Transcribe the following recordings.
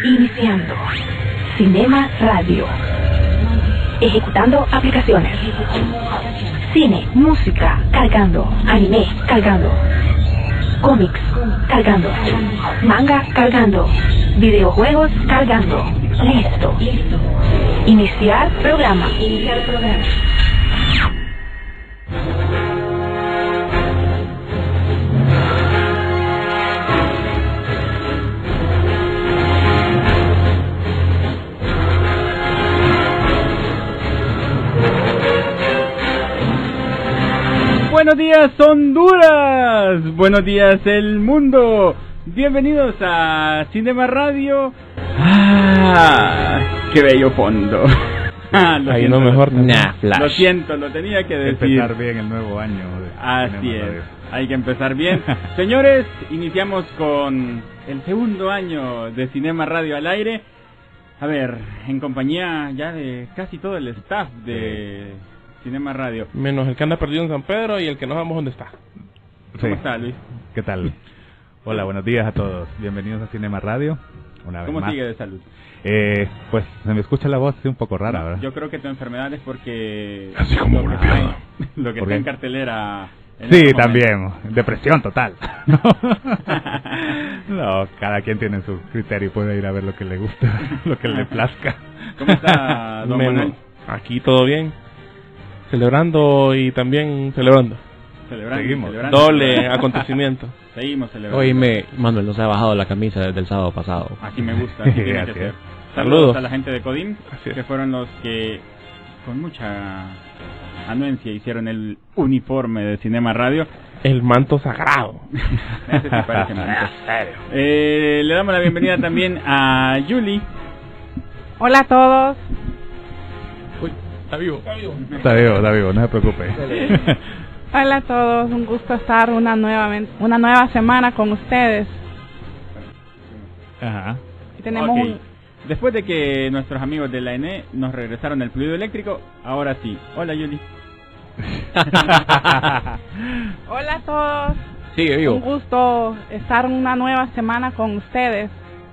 Iniciando Cinema Radio. Ejecutando aplicaciones. Cine, música, cargando. Anime, cargando. Cómics, cargando. Manga, cargando. Videojuegos, cargando. Listo. Iniciar programa. Buenos días, Honduras. Buenos días, el mundo. Bienvenidos a Cinema Radio. Qué bello fondo. Ahí no mejor Flash. Lo siento, lo tenía que decir. Empezar bien el nuevo año. Así es, hay que empezar bien. Señores, iniciamos con el segundo año de Cinema Radio al aire. A ver, en compañía ya de casi todo el staff de Cinema Radio. Menos el que anda perdido en San Pedro y el que no sabemos dónde está. ¿Cómo está, Luis? ¿Qué tal? Hola, buenos días a todos. Bienvenidos a Cinema Radio. Una vez ¿Cómo más. sigue de salud? Pues se me escucha la voz un poco rara, ¿verdad? Yo creo que tu enfermedad es porque así como golpeado. Lo que está en cartelera. Sí, también. Depresión total. No, cada quien tiene su criterio y puede ir a ver lo que le gusta, lo que le plazca. ¿Cómo está, don Manuel? Aquí todo bien. Celebrando y también celebrando. Seguimos. Doble acontecimiento. Seguimos celebrando. Oíme, Manuel no se ha bajado la camisa desde el sábado pasado. Así me gusta, así tiene que ser. Saludos a la gente de Codim, que fueron los que con mucha anuencia hicieron el uniforme de Cinema Radio. El manto sagrado. Ese sí parece manto. Le damos la bienvenida también a Yuli. Hola a todos. Uy, está vivo. Está vivo, no se preocupe. Hola a todos, un gusto estar una nueva semana con ustedes. Ajá. Y tenemos Después de que nuestros amigos de la ENE nos regresaron el fluido eléctrico, ahora sí. Hola, Yuli. Hola a todos. Sigue vivo. Un gusto estar una nueva semana con ustedes.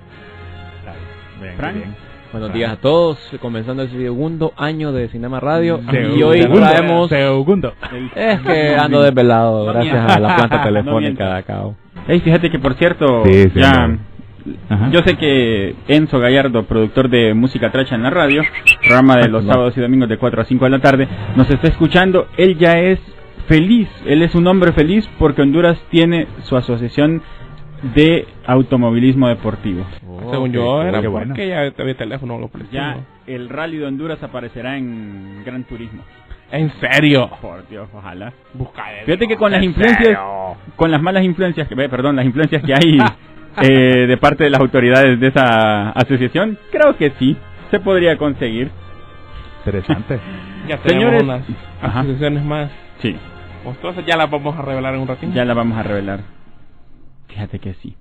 Bien. Buenos días a todos, comenzando el segundo año de Cinema Radio. Y hoy traemos... Segundo. Es que ando desvelado gracias a la planta telefónica de acá. Hey, fíjate que por cierto, sí, ya... Yo sé que Enzo Gallardo, productor de Música Tracha en la radio, programa de los sábados y domingos de 4 a 5 de la tarde, nos está escuchando. Él ya es feliz, él es un hombre feliz porque Honduras tiene su asociación de automovilismo deportivo. Según yo era bueno. porque ya había teléfono lo presionó. Ya el Rally de Honduras aparecerá en Gran Turismo. ¿En serio? Por Dios, ojalá. Fíjate que con las influencias, con las malas influencias las influencias que hay de parte de las autoridades de esa asociación, creo que sí se podría conseguir. Interesante. Ya tenemos Señores, unas asociaciones más. Sí. Entonces ya las vamos a revelar en un ratito. Ya la vamos a revelar. Fíjate que sí.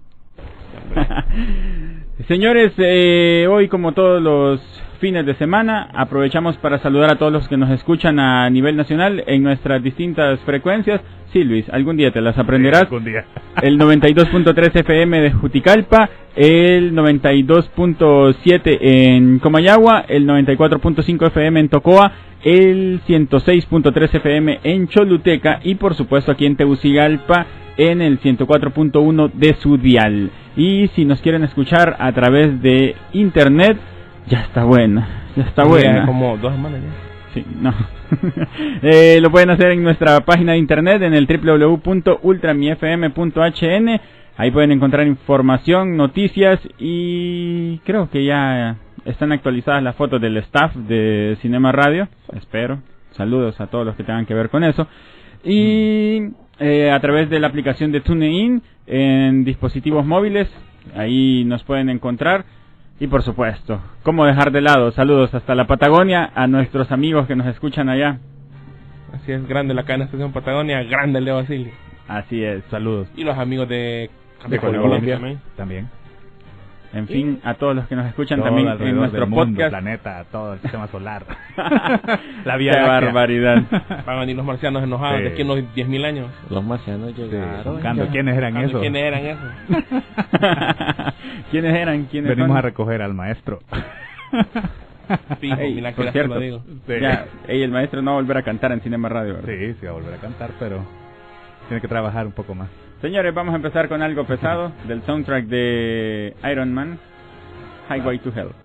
Señores, hoy como todos los fines de semana aprovechamos para saludar a todos los que nos escuchan a nivel nacional en nuestras distintas frecuencias. Sí, Luis, algún día te las aprenderás. Sí, algún día. El 92.3 FM de Juticalpa, el 92.7 en Comayagua, el 94.5 FM en Tocoa, el 106.3 FM en Choluteca y por supuesto aquí en Tegucigalpa en el 104.1 de su dial. Y si nos quieren escuchar a través de internet, ya está buena. Como 2 semanas ya. Sí, no. Lo pueden hacer en nuestra página de internet en el www.ultramifm.hn. Ahí pueden encontrar información, noticias y creo que ya están actualizadas las fotos del staff de Cinema Radio. Espero. Saludos a todos los que tengan que ver con eso. Y a través de la aplicación de TuneIn en dispositivos móviles, ahí nos pueden encontrar. Y por supuesto, ¿cómo dejar de lado? Saludos hasta la Patagonia a nuestros amigos que nos escuchan allá. Así es, grande la cadena Estación Patagonia, grande Leo Basilio. Así es, saludos. Y los amigos de Colombia también. En fin, a todos los que nos escuchan Todo también en alrededor nuestro del mundo, podcast. planeta, todo el sistema solar. La Vía ¡Qué Láctea. barbaridad! Van a venir los marcianos enojados Sí. de aquí en unos 10.000 años. Los marcianos Sí, llegaron. buscando ya. quiénes eran esos. ¿Quiénes eran esos? ¿Quiénes eran? ¿Quiénes Venimos son? a recoger al maestro. Fijo, Ey, mira que por ya te cierto, lo digo. Sí. ya, el maestro no va a volver a cantar en Cinema Radio, ¿verdad? Sí, sí va a volver a cantar, pero tiene que trabajar un poco más. Señores, vamos a empezar con algo pesado del soundtrack de Iron Man, Highway to Hell.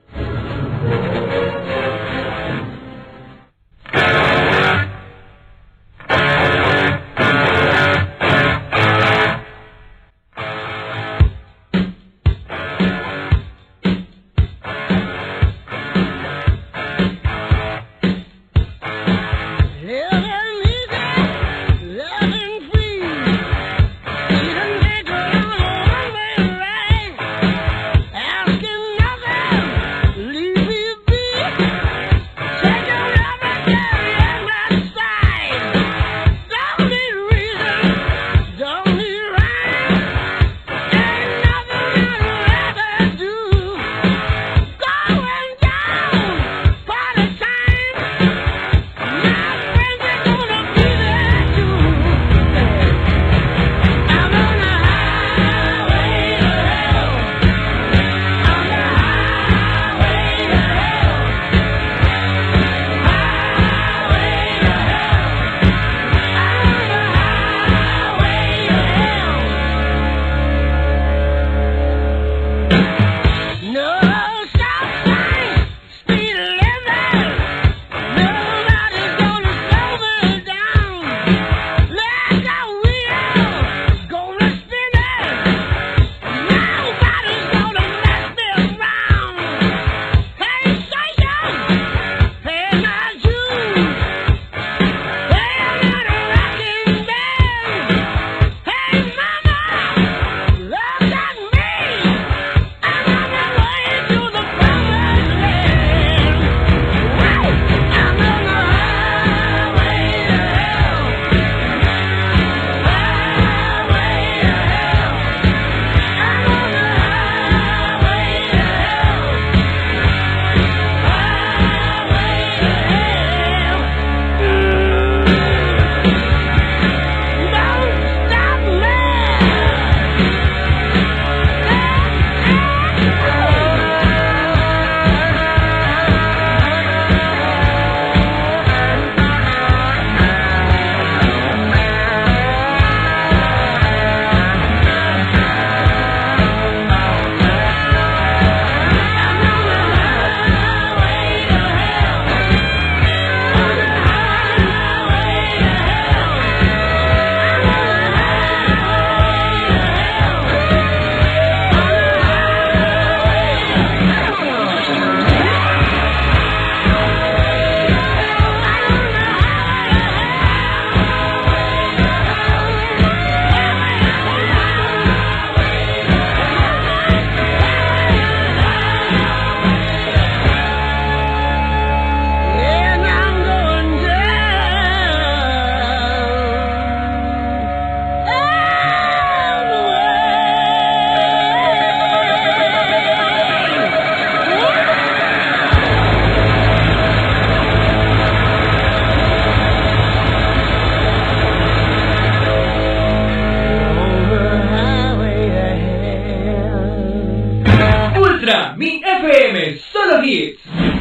Mi FM, solo hits.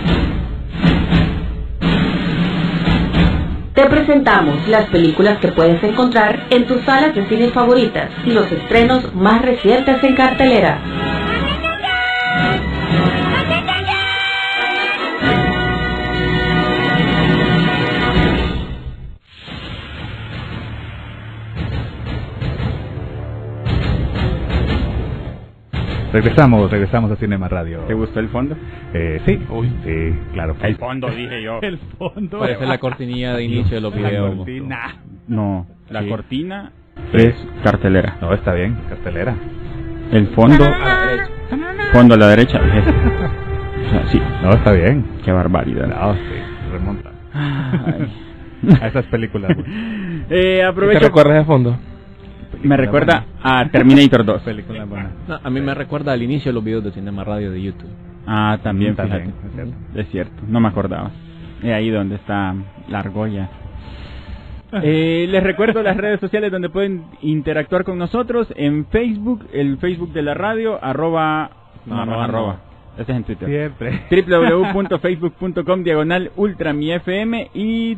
Te presentamos las películas que puedes encontrar en tus salas de cine favoritas y los estrenos más recientes en cartelera. Regresamos a Cinema Radio. ¿Te gustó el fondo? Sí, sí, claro. El fondo, dije yo. El fondo. Parece la cortinilla de inicio de los videos. La cortina. No, la Sí. cortina Sí. es cartelera. No, está bien, cartelera. El fondo, fondo a la derecha. O sea, sí, No, está bien. qué barbaridad. No, sí, remonta. Ay. A esas películas. ¿Te Aprovecho. recuerdas de fondo? Me recuerda a Terminator 2. Película buena. No, a mí me recuerda al inicio de los videos de Cinema Radio de YouTube. Ah, también, También, fíjate. es cierto. Es cierto, no me acordaba. Es ahí donde está la argolla. Les recuerdo las redes sociales donde pueden interactuar con nosotros. En Facebook, el Facebook de la radio, arroba. Este es en Twitter. Siempre. www.facebook.com/ultramiFM y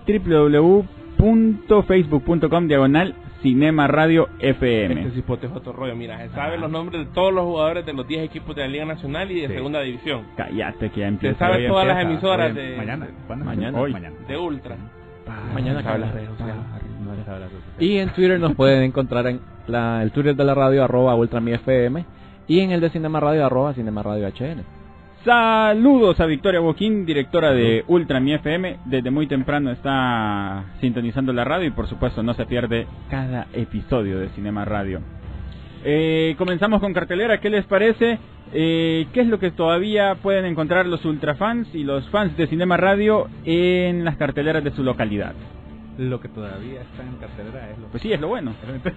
www.facebook.com/Cinema Radio FM. Este cipote es otro rollo. Mira, se saben los nombres de todos los jugadores de los 10 equipos de la Liga Nacional y de Sí. Segunda División. Cállate que ya Se empieza. sabe Hoy todas las empieza, emisoras hoy de... Mañana. ¿Cuándo? Mañana. Hoy. de Ultra. Mañana sabe las acaba. redes sociales. Y en Twitter nos pueden encontrar en el Twitter de la radio, @ultramiFM, y en el de Cinema Radio, @Cinema Radio HN. Saludos a Victoria Boquín, directora de Ultra Mi FM. Desde muy temprano está sintonizando la radio y por supuesto no se pierde cada episodio de Cinema Radio. Comenzamos con cartelera, ¿qué les parece? ¿Qué es lo que todavía pueden encontrar los ultrafans y los fans de Cinema Radio en las carteleras de su localidad? Lo que todavía está en cartelera es lo... Pues sí, es lo bueno.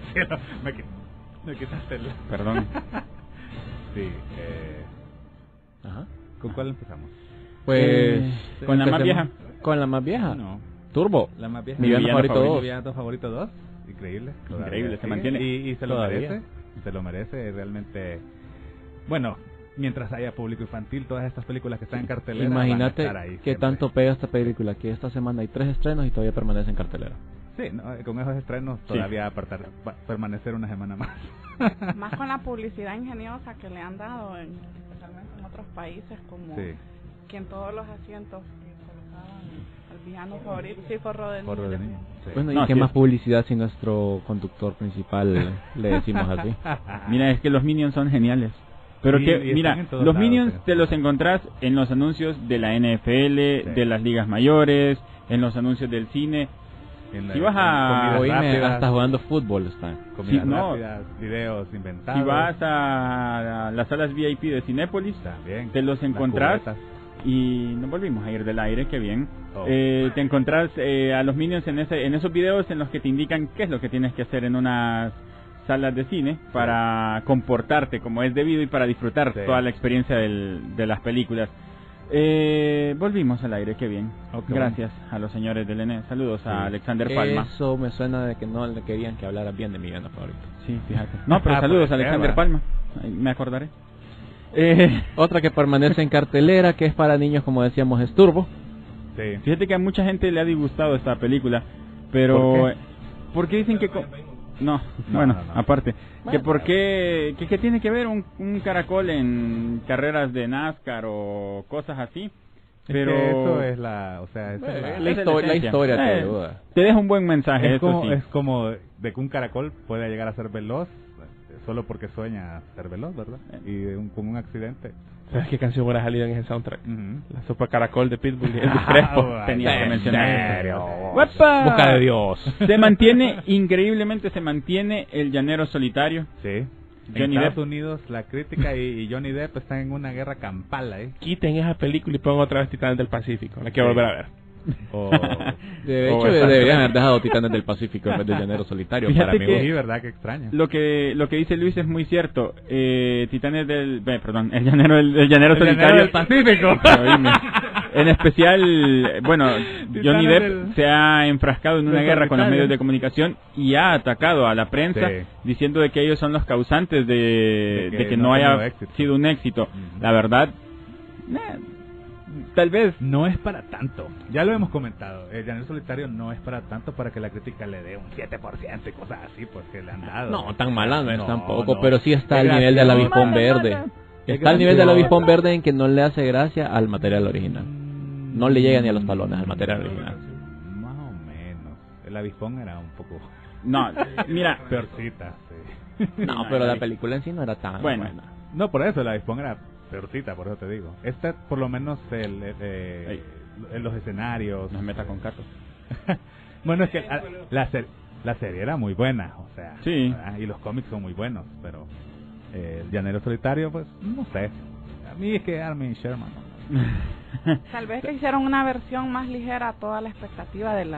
Me quitaste el... Perdón. Sí, Ajá. ¿con cuál empezamos? Pues con la más vieja. Con la más vieja. No, Turbo. la más vieja. Mi villano favorito Mi 2. villano favorito 2. Increíble. Increíble, se Sí, mantiene. Y se lo Todavía. merece. Se lo merece realmente. Bueno, mientras haya público infantil, todas estas películas que están en cartelera Imagínate van a estar ahí qué siempre. tanto pega esta película, que esta semana hay 3 estrenos y todavía permanece en cartelera. Sí, no, con esos estrenos todavía va a permanecer una semana más. Más con la publicidad ingeniosa que le han dado, especialmente en otros países, como Sí. que en todos los asientos que colocaban al villano favorito, sí, forro de Porro de niño. niño. Sí. Bueno, No, ¿y qué sí más es- publicidad si nuestro conductor principal le decimos así? Mira, es que los Minions son geniales. Pero Sí, y que, están mira, en todos los lados, Minions en te los todos encontrás en los anuncios de la NFL, Sí. de las ligas mayores, en los anuncios del cine. Si vas a- comidas Oíme, rápidas, hasta jugando fútbol está. comidas Sí, no. rápidas, videos inventados. Si vas a las salas VIP de Cinépolis, también te los las encontrás. cubetas. Y nos volvimos a ir del aire, qué bien. Oh. Te encontrás a los Minions en esos videos en los que te indican qué es lo que tienes que hacer en unas salas de cine para comportarte como es debido y para disfrutar Sí. toda la experiencia de las películas. Volvimos al aire, qué bien. Oh, qué Gracias a los señores del ENE. Saludos a Sí. Alexander Palma. Eso me suena de que no le querían que hablara bien de mi villano favorito. Sí, fíjate. No, pero Ah, saludos a pues, Alexander va. Palma. Ahí me acordaré. Otra que permanece en cartelera, que es para niños, como decíamos, es Turbo. Sí. Fíjate que a mucha gente le ha disgustado esta película, pero ¿Por qué? porque dicen que bueno, no. aparte, que por qué que tiene que ver un caracol en carreras de NASCAR o cosas así, pero Es que eso es la, o sea, esa es esa La es historia esencia. te ayuda. Te deja un buen mensaje, es eso como, sí. es como de que un caracol puede llegar a ser veloz solo porque sueña ser veloz, ¿verdad? Y con un accidente. ¿Sabes qué canción hubiera salido en ese soundtrack? Ujú. La sopa caracol de Pitbull y Elvis Crespo. Ah, Tenía que ¿en mencionar serio? eso. ¡Uepa! Boca de Dios. Se mantiene, increíblemente se mantiene el llanero solitario. Sí. Johnny En Estados Depp. Unidos la crítica y Johnny Depp están en una guerra campal ahí. Quiten esa película y pongan otra vez Titanes del Pacífico. La quiero Sí. volver a ver. O, De Oh, hecho, exacto. deberían haber dejado Titanes del Pacífico en vez de Llanero Solitario. Fíjate Para mí, que- sí, ¿verdad? Qué extraño. Lo que dice Luis es muy cierto. Titanes perdón, el llanero solitario del Pacífico. Oíme. En especial, bueno, Johnny Depp del- se ha enfrascado en una del guerra con los solitario. medios de comunicación y ha atacado a la prensa Sí. diciendo de que ellos son los causantes de que no no ha haya tenido éxito. sido un éxito. Ujú. La verdad, tal vez. No es para tanto. Ya lo hemos comentado. El llanero solitario no es para tanto para que la crítica le dé un 7% y cosas así, pues que le han dado. No, tan mala no es No, tampoco, no. pero sí está Es al nivel del gracioso. avispón verde. Es Está al nivel del gracioso. avispón verde en que no le hace gracia al material original. No le llega ni a los talones al material original. Más o menos. El avispón era un poco No, mira, peorcita, sí. No, pero la película en sí no era tan Bueno. buena. No, por eso el avispón era peorcita, por eso te digo. Esta, por lo menos, en los escenarios. nos meta con Cato. Bueno, es que la serie era muy buena, o sea. Sí. ¿verdad? Y los cómics son muy buenos, pero el llanero solitario, pues, no sé. A mí es que Armin Sherman. Tal vez que hicieron una versión más ligera a toda la expectativa de las personas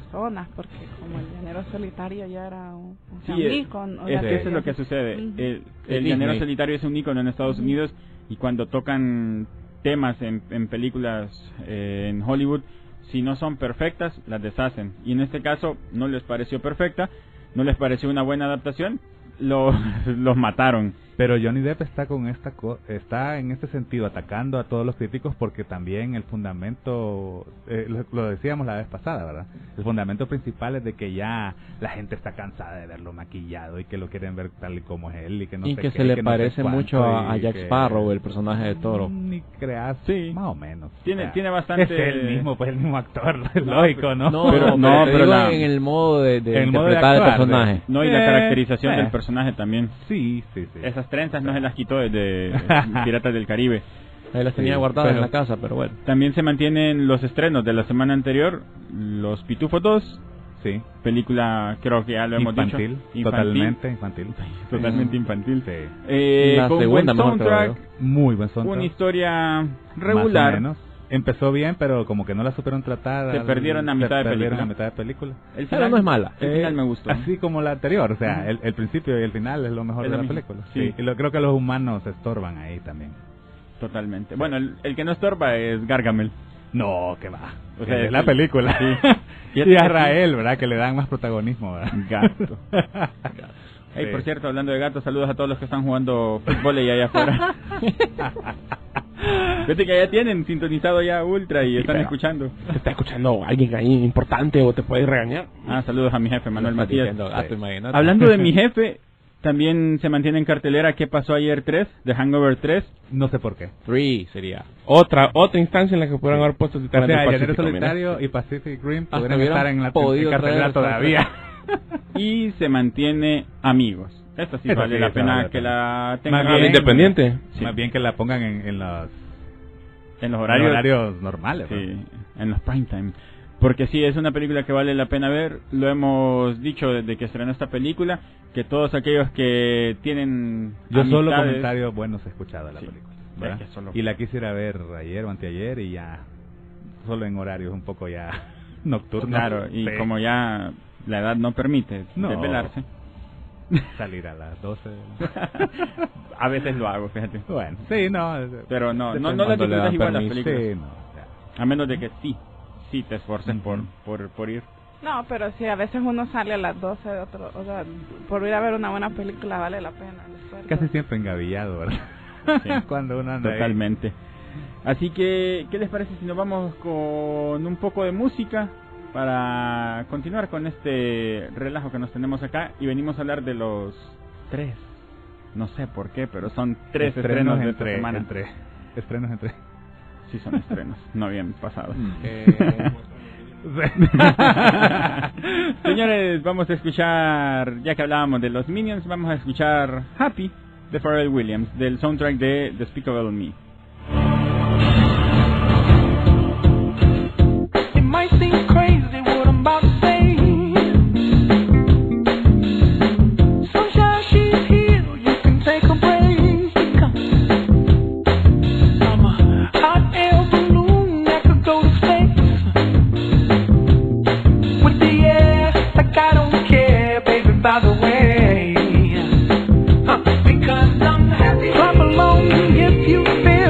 personas, porque como el Llanero Solitario ya era un Sí, ícono. o sea, que eso es lo que sucede. Ujú. El Llanero Solitario es un ícono en Estados Unidos, y cuando tocan temas en películas en Hollywood, si no son perfectas, las deshacen. Y en este caso no les pareció perfecta, no les pareció una buena adaptación, los mataron. Pero Johnny Depp está en este sentido atacando a todos los críticos, porque también el fundamento, lo decíamos la vez pasada, ¿verdad? El fundamento principal es de que ya la gente está cansada de verlo maquillado y que lo quieren ver tal y como es él, y que no Y sé que qué, se le que no sé parece cuánto, mucho a y Jack que- Sparrow, el personaje de Toro. Ni creas, Sí. más o menos. Tiene bastante... Es el mismo, pues el mismo actor, es lógico, ¿no? Pero pero en el modo de el modo de interpretar el actuar, personaje. No, y la caracterización del personaje. personaje también. Sí. Esas trenzas no se las quitó desde Piratas del Caribe. Ahí las tenía Sí, guardadas pero- en la casa, pero bueno. También se mantienen los estrenos de la semana anterior. Los Pitufos 2, Sí. película, creo que ya lo hemos Infantil, dicho. totalmente infantil. Totalmente infantil. Sí. La Con segunda buen mejor, creo soundtrack, Muy buen soundtrack. una historia Más o regular. menos. Empezó bien, pero como que no la supieron tratar. Se perdieron a mitad de perdieron película. a mitad de película. El Pero no es mala. El final me gustó. Así como la anterior, o sea, el principio y el final es lo mejor Es de lo la mismo, película. sí. Y creo que los humanos se estorban ahí también. Totalmente. Bueno, el que no estorba es Gargamel. No, que va. O sea, es la película. Sí. Y a Rael, ¿verdad? Que le dan más protagonismo, ¿verdad? Gato. Hey, Sí. por cierto, hablando de gatos, saludos a todos los que están jugando fútbol y allá afuera. Fíjate que ya tienen sintonizado ya Ultra y están pero- escuchando. Te está escuchando alguien ahí importante o te puede regañar. Ah, saludos a mi jefe, Manuel Está Matías. diciendo gato, imagínate. Hablando de mi jefe, también se mantiene en cartelera ¿Qué pasó ayer 3? De Hangover 3. No sé por qué. 3 sería. Otra instancia en la que pudieran haber puesto O Titanes sea, del Llanero Pacífico, mira. Solitario y Pacific Rim Hasta podrían hubieran estar en la podido cartelera traer todavía. Y se mantiene Amigos. Esta sí Esta vale sí, la esta pena vale que la la tengan Más Ah, bien- independiente. Sí. Más bien que la pongan en los en los horarios. horarios normales. ¿no? Sí, en los prime time. Porque sí, es una película que vale la pena ver. Lo hemos dicho desde que estrenó esta película, que todos aquellos que tienen Yo solo amistades- comentarios buenos he escuchado de la Sí. película. ¿verdad? Es que solo- Y la quisiera ver ayer o anteayer y ya solo en horarios un poco ya nocturnos. Claro, y Sí. como ya la edad no permite No. desvelarse, salir a las 12. a veces lo hago, fíjate. Bueno, sí, no. Pero no la cuando le disfrutas dan igual las permiso. películas. Sí, no. o sea, A menos de que sí te esforces Ujú. por ir. No, pero sí, a veces uno sale a las 12 de otro, o sea, por ir a ver una buena película vale la pena el esfuerzo. casi siempre engavillado, ¿verdad? Sí. Cuando uno anda ahí. Totalmente. Así que, ¿qué les parece si nos vamos con un poco de música para continuar con este relajo que nos tenemos acá? Y venimos a hablar de los 3. No sé por qué, pero son 3 estrenos de esta semana. Estrenos entre. Sí, son estrenos, no habían pasado. Señores, vamos a escuchar, ya que hablábamos de los Minions, vamos a escuchar Happy de Pharrell Williams, del soundtrack de Despicable Me. It might seem crazy what I'm about to say. Sunshine, she's here. You can take a break. I'm a hot air balloon that could go to space. With the air, like I don't care, baby, by the way. Because I'm happy. Clap along if you feel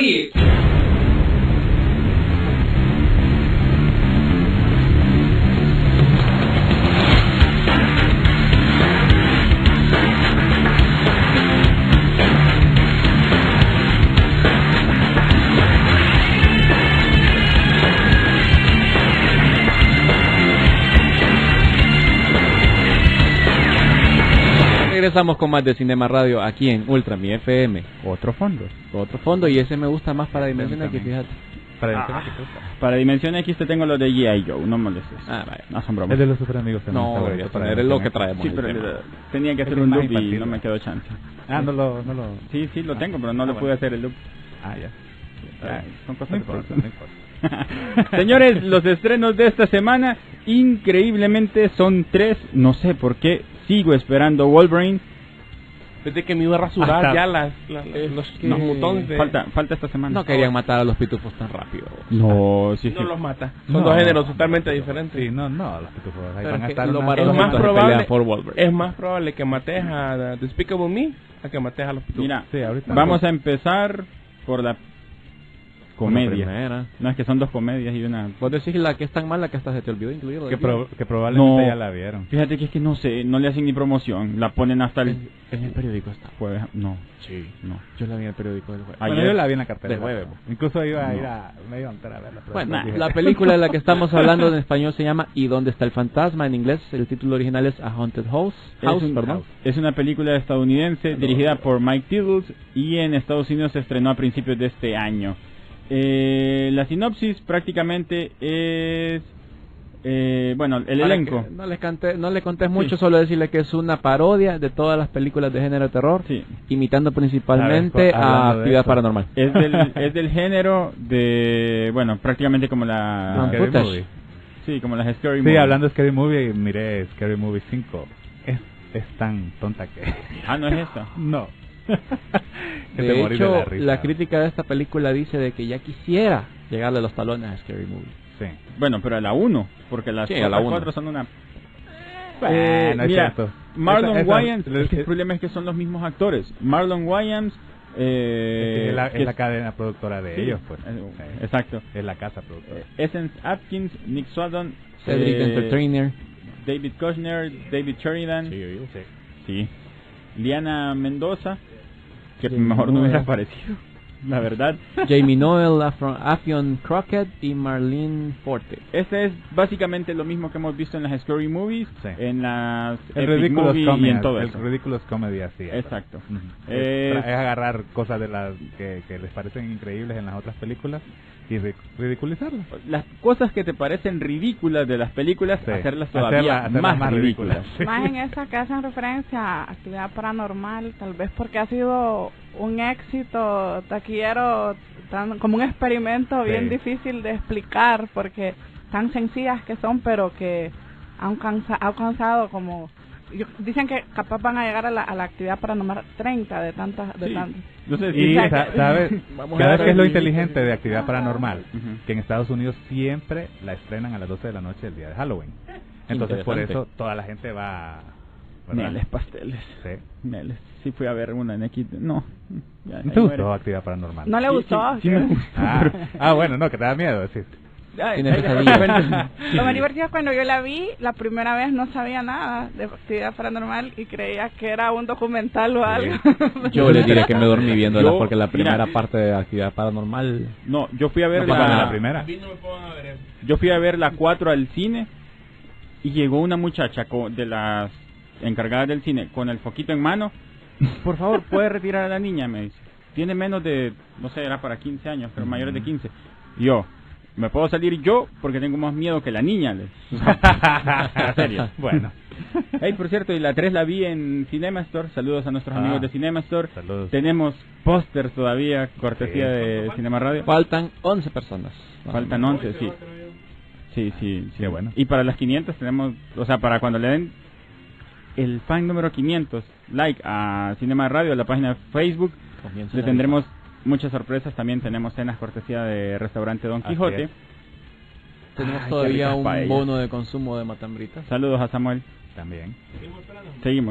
Hits. Regresamos con más de Cinema Radio aquí en Ultra Mi FM. Otro fondo. Y ese me gusta más para Dimensión X, fíjate. Para Dimensión X te tengo lo de G.I. Joe, no molestes. Vaya. No son bromas. Es de los super amigos también. No, está bueno, debería para tener, es lo que Dimensión traemos. Sí, el pero tema. tenía que hacer Es un más loop y infantil, no me ¿no? quedó chance. no lo... Sí, lo tengo, pero no le pude hacer el loop. Ya. Son cosas No de importa, producción. no importa. Señores, los estrenos de esta semana increíblemente son 3. No sé por qué sigo esperando Wolverine. Desde que me iba a rasurar Hasta- ya los botones de... Falta esta semana. No querían matar a los pitufos tan rápido. No, sí, No sí. los mata. Son dos géneros totalmente diferentes. Sí, no, los pitufos. Ahí Pero van es a que estar lo una- más Es más Entonces probable pelea por Wolverine. es más probable que mates a Despicable Me a que mates a los pitufos. Mira, Sí, ahorita. vamos a empezar por la comedia. Primera. No, es que son 2 comedias y una... Vos decís la que es tan mala que hasta se te olvidó incluirlo. que probablemente No. ya la vieron. Fíjate que es que no sé, no le hacen ni promoción. La ponen hasta el En el periódico está. jueves. No, Sí. no. Yo la vi en el periódico del jueves. Ayer. Bueno, yo la vi en la cartera. De jueves. Incluso iba a No. ir a... Me iba a entrar a verla. pero Bueno, después dije- la película de la que estamos hablando en español se llama ¿Y dónde está el fantasma? En inglés el título original es A Haunted House. Es una película estadounidense dirigida por Mike Tiddles y en Estados Unidos se estrenó a principios de este año. La sinopsis prácticamente es... bueno, el Para elenco. que no le contés mucho, solo decirle que es una parodia de todas las películas de género de terror, Sí. imitando principalmente ¿Sabes? a Hablando de Actividad eso. Paranormal. Es del género de... Bueno, prácticamente como la... Scary Scary footage. Movie. Sí, como las Scary Sí, Movie. hablando de Scary Movie, miré Scary Movie 5. Es tan tonta que... Ah, no es esta. No. Que te De morís de hecho, la risa. la crítica de esta película dice de que ya quisiera llegarle a los talones a Scary Movie. Sí. Bueno, pero a la 1, porque las Sí, a la otras uno. 4 son una... Bueno, es mira, cierto. Marlon Esa- Wayans, esa- es que el problema es que son los mismos actores. Marlon Wayans... es la que- cadena productora de sí, ellos, pues. sí, Sí. exacto. Es la casa productora. Essence Atkins, Nick Swadon, Cedric the Entertainer. David Kushner, David Sheridan, sí. Liana Mendoza, que Jamie mejor no hubiera Noel. aparecido, la verdad. Jamie Noel, Affion Crockett y Marlene Forte. Este es básicamente lo mismo que hemos visto en las Scary Movies, Sí. en las El Epic Ridiculous Movie Comedy. y en todo El eso. Ridiculous Comedy, así es. Exacto. Ujú. Es- Es agarrar cosas de las que les parecen increíbles en las otras películas y ridiculizarlas. Las cosas que te parecen ridículas de las películas, Sí. hacerlas todavía Hacerlas más ridículas. Sí. Más en esa que hacen referencia a Actividad Paranormal, tal vez porque ha sido un éxito taquillero, como un experimento Sí. bien difícil de explicar, porque tan sencillas que son, pero que ha alcanzado como... dicen que capaz van a llegar a la Actividad Paranormal 30 de tantas... Sí. No sé Y Exacto. ¿sabes Vamos a ¿sabes ver qué es lo el- inteligente de Actividad Paranormal? Ujú. Que en Estados Unidos siempre la estrenan a las 12 de la noche el día de Halloween. Entonces por Interesante. eso toda la gente va... ¿verdad? Meles pasteles. Sí. Meles. Sí fui a ver una en X. No. Ya, ¿No ahí te muere. gustó Actividad Paranormal? No le Sí, gustó. sí, sí me gustó. Bueno, no, que te da miedo decir. Ay, Tienes ay, pesadillas. Lo más divertido es cuando yo la vi, la primera vez no sabía nada de Actividad Paranormal y creía que era un documental o algo. Yo le diré que me dormí viéndola Yo, porque la primera mira, parte de Actividad Paranormal... No, yo fui a ver No pasa nada. La primera. Yo fui a ver la 4 al cine y llegó una muchacha de las encargadas del cine con el foquito en mano. Por favor, ¿puede retirar a la niña? Me dice. Tiene menos de, no sé, era para 15 años, pero mayores de 15. Y yo, ¿me puedo salir yo? Porque tengo más miedo que la niña. En serio. Bueno. Hey, por cierto, y la 3 la vi en Cinema Store. Saludos a nuestros amigos de Cinema Store. Saludos. Tenemos pósters todavía, cortesía Sí. de Cinema Radio. Faltan 11 personas. Faltan 11, sí. Sí, sí. Qué bueno. Y para las 500 tenemos, o sea, para cuando le den el fan número 500 like a Cinema Radio, la página de Facebook, Comienza le la tendremos muchas sorpresas. También tenemos cenas cortesía de Restaurante Don Así Quijote. es. Tenemos Ay, todavía qué ricas un paellas. bono de consumo de matambritas. Saludos a Samuel. También. Seguimos.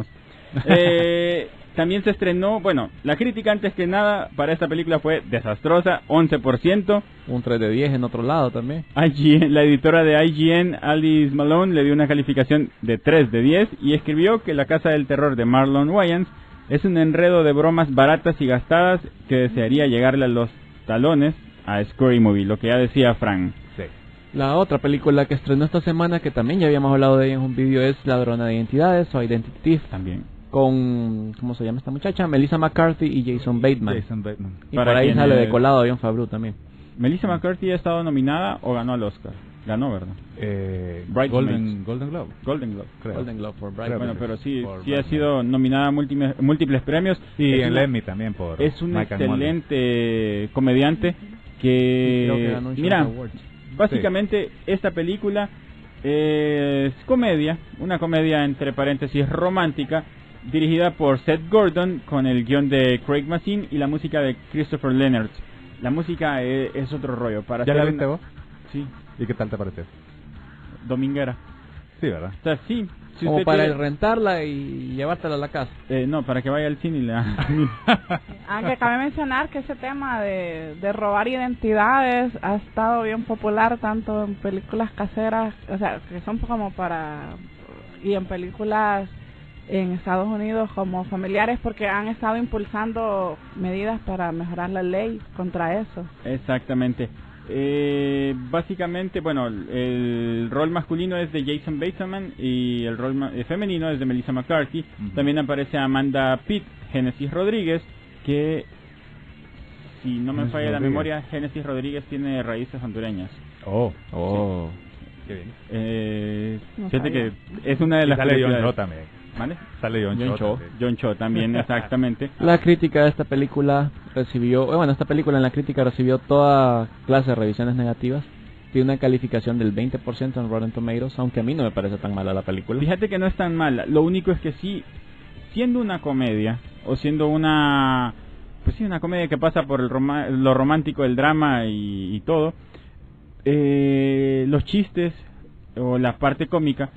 También se estrenó, bueno, la crítica antes que nada para esta película fue desastrosa, 11%. Un 3 de 10 en otro lado también. IGN, la editora de IGN, Alice Malone, le dio una calificación de 3 de 10 y escribió que La Casa del Terror de Marlon Wayans es un enredo de bromas baratas y gastadas que desearía llegarle a los talones a Scary Movie, lo que ya decía Frank. Sí. La otra película que estrenó esta semana, que también ya habíamos hablado de ella en un vídeo, es Ladrona de Identidades o Identity Thief. También. Con, ¿cómo se llama esta muchacha? Melissa McCarthy y Jason Bateman. Y Para por ahí quienes- sale de colado Jon Favreau también. Melissa McCarthy ha estado nominada o ganó al Oscar. Ganó, ¿verdad? Bridesmaids. Golden Globe. Golden Globe. Creo. Golden Globe for Creo. Bridesmaids. Bueno, pero sí, Por sí ha Bridesmaids. sido nominada a múltiples premios. Y Es en una- el Emmy también por Es un Mike and Molly. excelente comediante Sí, creo que que, ganó un mira, Shonda Awards. básicamente esta película es comedia, una comedia entre paréntesis romántica, dirigida por Seth Gordon con el guión de Craig Mazin y la música de Christopher Leonard. La música es otro rollo. Para ¿Ya hacer la viste una- vos? Sí, ¿Y qué tal te pareció? dominguera. Sí, ¿verdad? O sea, sí. Si Como usted para quiere- rentarla y llevártela a la casa. no, para que vaya al cine y la... Aunque cabe mencionar que ese tema de robar identidades ha estado bien popular tanto en películas caseras, o sea, que son como para... y en películas en Estados Unidos como familiares, porque han estado impulsando medidas para mejorar la ley contra eso. Exactamente. Básicamente, bueno, el rol masculino es de Jason Bateman y el rol femenino es de Melissa McCarthy. También aparece Amanda Pitt, Genesis Rodríguez, que, si no me Genesis falla la Rodríguez. memoria, Genesis Rodríguez tiene raíces hondureñas. Oh. Qué bien. No Fíjate sabía. que es una de Y las sale John películas- Cho también. ¿Vale? Sale John Cho. también. John Cho también, exactamente. La crítica de esta película recibió, bueno, esta película en la crítica recibió toda clase de revisiones negativas. Tiene una calificación del 20% en Rotten Tomatoes, aunque a mí no me parece tan mala la película. Fíjate que no es tan mala. Lo único es que sí, siendo una comedia o siendo una, pues sí, una comedia que pasa por lo romántico, el drama y todo, los chistes o la parte cómica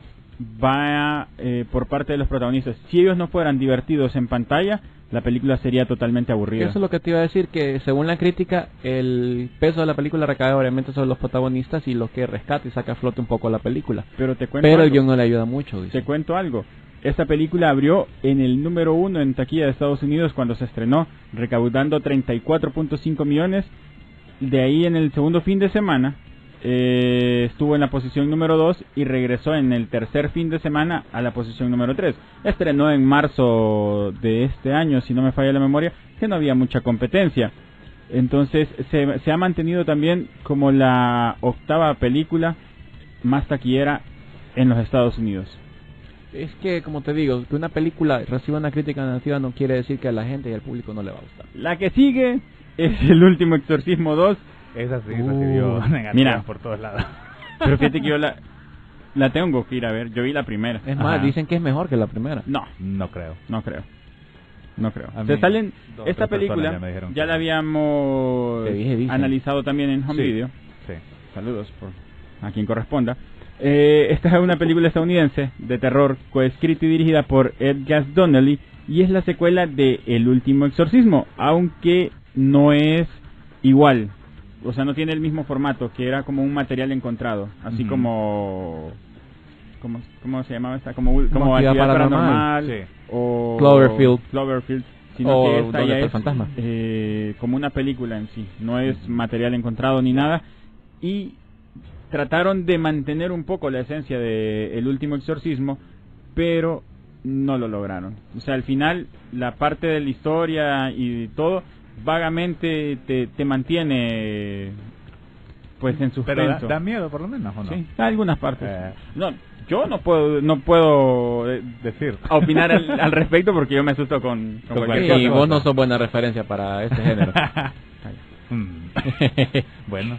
va por parte de los protagonistas. Si ellos no fueran divertidos en pantalla, la película sería totalmente aburrida. Eso es lo que te iba a decir, que según la crítica, el peso de la película recae obviamente sobre los protagonistas y lo que rescata y saca a flote un poco la película. Pero te cuento Pero el algo. guión no le ayuda mucho, dice. Te cuento algo. Esta película abrió en el número 1 en taquilla de Estados Unidos cuando se estrenó, recaudando 34.5 millones. De ahí en el segundo fin de semana estuvo en la posición número 2 y regresó en el tercer fin de semana a la posición número 3. Estrenó en marzo de este año, si no me falla la memoria, que no había mucha competencia. Entonces se ha mantenido también como la octava película más taquillera en los Estados Unidos. Es que, como te digo, que una película reciba una crítica negativa no quiere decir que a la gente y al público no le va a gustar. La que sigue es El Último Exorcismo 2. Esa sí recibió negativas mira. por todos lados. Pero fíjate que yo la tengo que ir a ver. Yo vi la primera. Es más, Ajá. dicen que es mejor que la primera. No, No creo. no creo. No creo. A Se mí, salen dos, esta tres personas película ya me dijeron ya que la no. habíamos Te dije, dicen. analizado también en Home Sí. Video. Sí. Saludos por a quien corresponda. Esta es una película estadounidense de terror coescrita y dirigida por Ed Gas Donnelly y es la secuela de El Último Exorcismo, aunque no es igual. O sea, no tiene el mismo formato, que era como un material encontrado, así Ujú. como ¿cómo se llamaba esta? Como Actividad Actividad Paranormal. Paranormal Sí. o Cloverfield. sino O que esta ¿Dónde ya está el es fantasma? como una película en sí, no es material encontrado ni nada, y trataron de mantener un poco la esencia de El Último Exorcismo, pero no lo lograron. O sea, al final la parte de la historia y todo vagamente te mantiene pues en Pero suspenso. da miedo por lo menos, ¿o no? Sí, algunas partes. Eh. No, yo no puedo Decir. opinar al respecto porque yo me asusto con cualquier cosa. Y vos no sos buena referencia para este género. Bueno.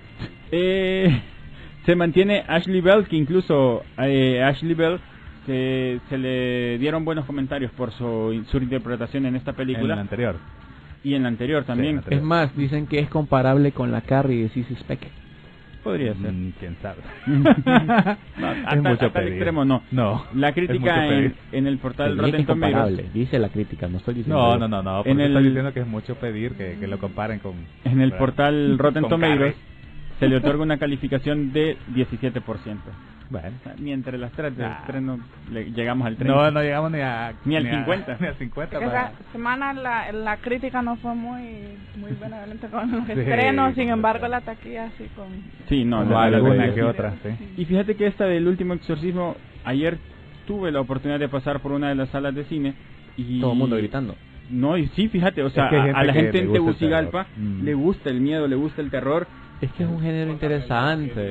Se mantiene Ashley Bell, que incluso Ashley Bell se le dieron buenos comentarios por su interpretación en esta En película el anterior. y en la anterior también. en la anterior. Es más, dicen que es comparable con la Carrie de Sissy Spacek. Podría ser. ¿Quién sabe? No, Es hasta, mucho hasta el pedir. extremo no. No. La es crítica mucho pedir. en el portal Dice que Rotten es Tomatoes. incomparable, dice la crítica, no estoy diciendo No, yo. no, no, no. Porque En el- estoy diciendo que es mucho pedir que lo comparen con. En el ¿verdad? portal Rotten Con Tomatoes Carrie. se le otorga una calificación de 17%. Bueno. O sea, ni entre las tres de Ah. estreno llegamos al 30. No, no llegamos ni a. Ni al 50. Ni al 50. Esa para- semana la crítica no fue muy benevolente con los Sí, estrenos, sin sí. embargo la taquilla sí con... Sí, no, No, la- alguna la- que otra, sí. Y fíjate que esta del último exorcismo, ayer tuve la oportunidad de pasar por una de las salas de cine y... Todo el mundo gritando. No, y sí, fíjate, o sea, Es que hay a la gente gente que en le gusta el Tegucigalpa terror. le gusta el miedo, le gusta el terror. Es que es un género interesante.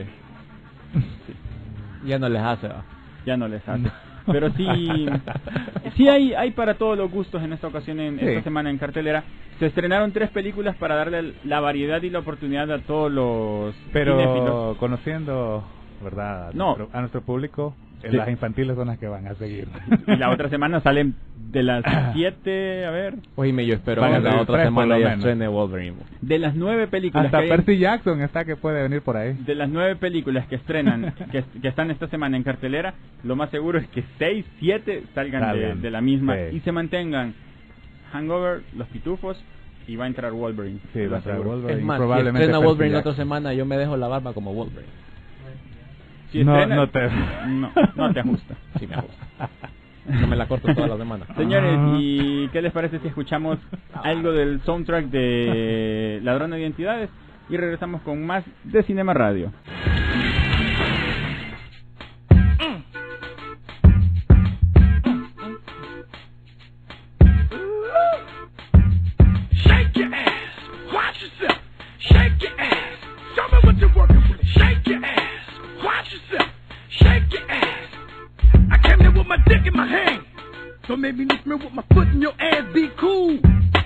Ya no les hace, ¿va? Ya no les hace. Pero sí, sí hay para todos los gustos en esta ocasión, en Sí. esta semana en cartelera. Se estrenaron 3 películas para darle la variedad y la oportunidad a todos los cinéfilos. Pero conociendo, ¿verdad? No. A nuestro público, Sí. las infantiles son las que van a seguir. Y la otra semana salen de las 7, a ver, Oíme, yo espero Van a que la ser otra 3 por semana lo ya menos. estrene Wolverine. de las 9 películas Hasta que hay- Percy Jackson está que puede venir por ahí. de las 9 películas que estrenan, que están esta semana en cartelera, lo más seguro es que 6, 7 salgan de la misma Sí. y se mantengan Hangover, Los Pitufos y va a entrar Wolverine. Sí, lo va a entrar aseguro. Wolverine. Es más, si probablemente estrena Percy Wolverine la Jackson. otra semana, yo me dejo la barba como Wolverine. Si No, estrena- no te- no te ajusta. Sí, me gusta. No me la corto toda la semana. Señores, ¿y qué les parece si escuchamos algo del soundtrack de Ladrón de Identidades? Y regresamos con más de Cinema Radio. Shake your ass. Watch yourself. Shake your ass. Show me what you're working with. Shake your ass. Watch yourself. Shake your ass. I came here with my dick in my hand. So maybe lift me with my foot in your ass. Be cool.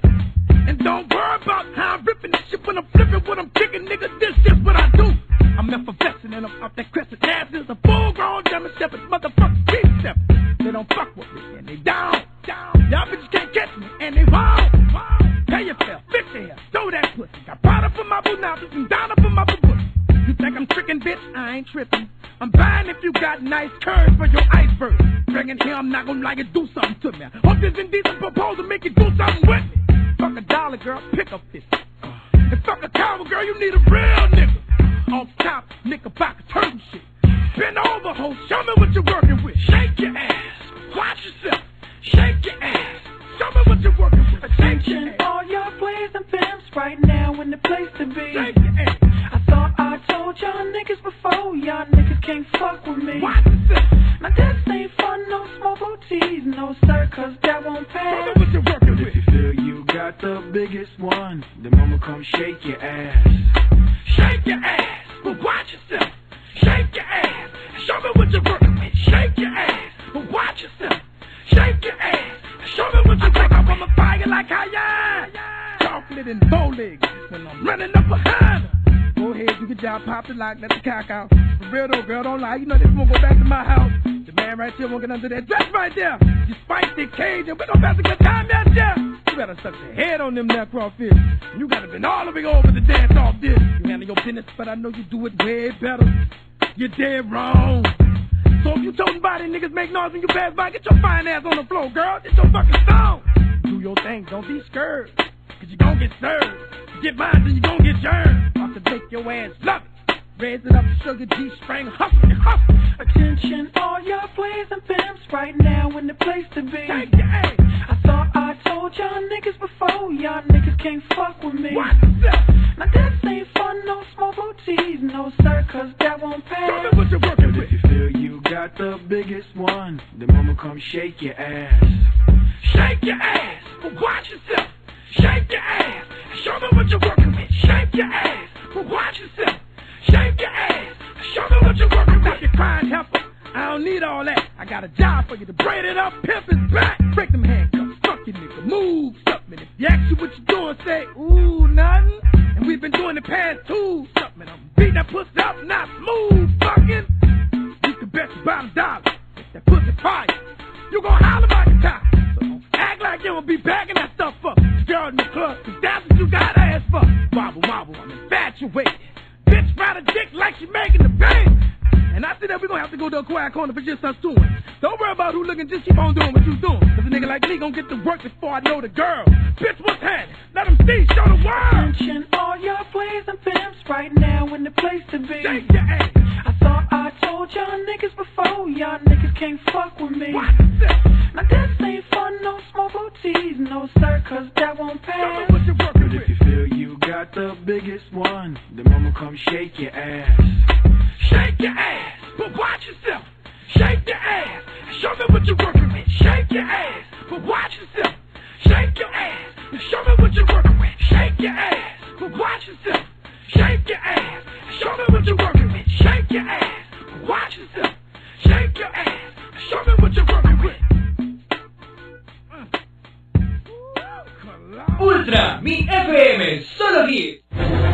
And don't worry about how I'm ripping this shit when I'm flipping, what I'm kicking, nigga. This is what I do. I'm effervescent and I'm off that crescent. Ass is a full-grown German Shepherd. Motherfucker, keep stepping. They don't fuck with me and they down. Y'all bitches can't catch me and they wow. Pay your fare, fix your hair, throw that pussy. Got powder for my boonables and down for my boo. You think I'm tricking, bitch? I ain't tripping. I'm buying if you got nice curves for your iceberg. Bringing here, I'm not gonna like it, do something to me. Hope this indecent proposal make you do something with me. Fuck a dollar, girl, pick up this. And fuck a towel, girl, you need a real nigga. Off top, knickerbocker, turn shit. Bend over, ho, show me what you're working with. Shake your ass, watch yourself. Shake your ass, show me what you're working with. Shake your Attention, ass. all y'all players and pimps right now in the place to be. Shake your ass. I thought I told y'all niggas before, y'all niggas can't fuck with me. Watch yourself. Now this ain't fun, no smoke OTs, no sir, cause that won't Show pass. me what you're working But with. if you feel you got the biggest one, then mama come shake your ass. Shake your ass, but watch yourself. Shake your ass, show me what you're working with. Shake your ass, but watch yourself. Shake your ass, show me what you're working with. I'm a fire like cayenne, chocolate and bow legs when I'm running up behind her. Go ahead, you get y'all popped the lock, let the cock out. For real though, girl, don't lie. You know this won't go back to my house. The man right here won't get under that dress right there. You spicy Cajun, we gon' pass a good time out there. You better suck your head on them there crawfish. You gotta been all the way over to dance off this. You handle your business, but I know you do it way better. You're dead wrong. So if you toting body niggas make noise when you pass by, get your fine ass on the floor, girl. It's your fucking song. Do your thing, don't be scared, cause you gon' get served. Get mine, then you gon' get germed. Off to make your ass love it. Raise it up, sugar G-string, hustle, hustle. Attention, all y'all players and pimps right now in the place to be. Take your ass. I thought I told y'all niggas before, y'all niggas can't fuck with me. Watch yourself. Now this ain't fun, no smoke OTs, no sir, cause that won't Show pass. me what you're working But with. if you feel you got the biggest one, then mama come shake your ass. Shake your ass, but watch yourself. Shake your ass, show me what you're working with. Shake your ass, but watch yourself. Shake your ass, show me what you're working with. You crying heifer, I don't need all that. I got a job for you to braid it up, pimp his back. Break them handcuffs, fuck you nigga, move something. If you ask you what you doing, say, ooh, nothing. And we've been doing the past two, something. I'm beating that pussy up, not smooth, fucking. You can bet your bottom dollar, if that pussy fire, you gon' holler about your time. So don't act like you won't be backing that stuff up. Girl in the club, cause that's what you got ass for. Wobble, wobble, I'm infatuated. Bitch ride a dick like she making the bang. And I see that we gonna have to go to a quiet corner for just us two. Don't worry about who looking, just keep on doing what you doing. Cause a nigga like me gon' get to work before I know the girl. Bitch, what's happening? Let them see, show the world. Attention, all your plays and pimps right now in the place to be. Shake your ass. I thought I told y'all niggas before, y'all niggas can't fuck with me. Watch yourself. Now this ain't fun, no small booties, no sir, cause that won't Show pass. me what you're working But with. if you feel you got the biggest one, then mama come shake your ass. Shake your ass, but watch yourself. Shake your ass. Show me what you're working with. Shake your ass, but watch yourself. Shake your ass. Show me what you're working with. Shake your ass, but watch yourself. Shake your ass. Show me what you're working with. Shake your ass, but watch yourself. Shake your ass. Show me what you're working with. Ultra Mi FM, solo hits.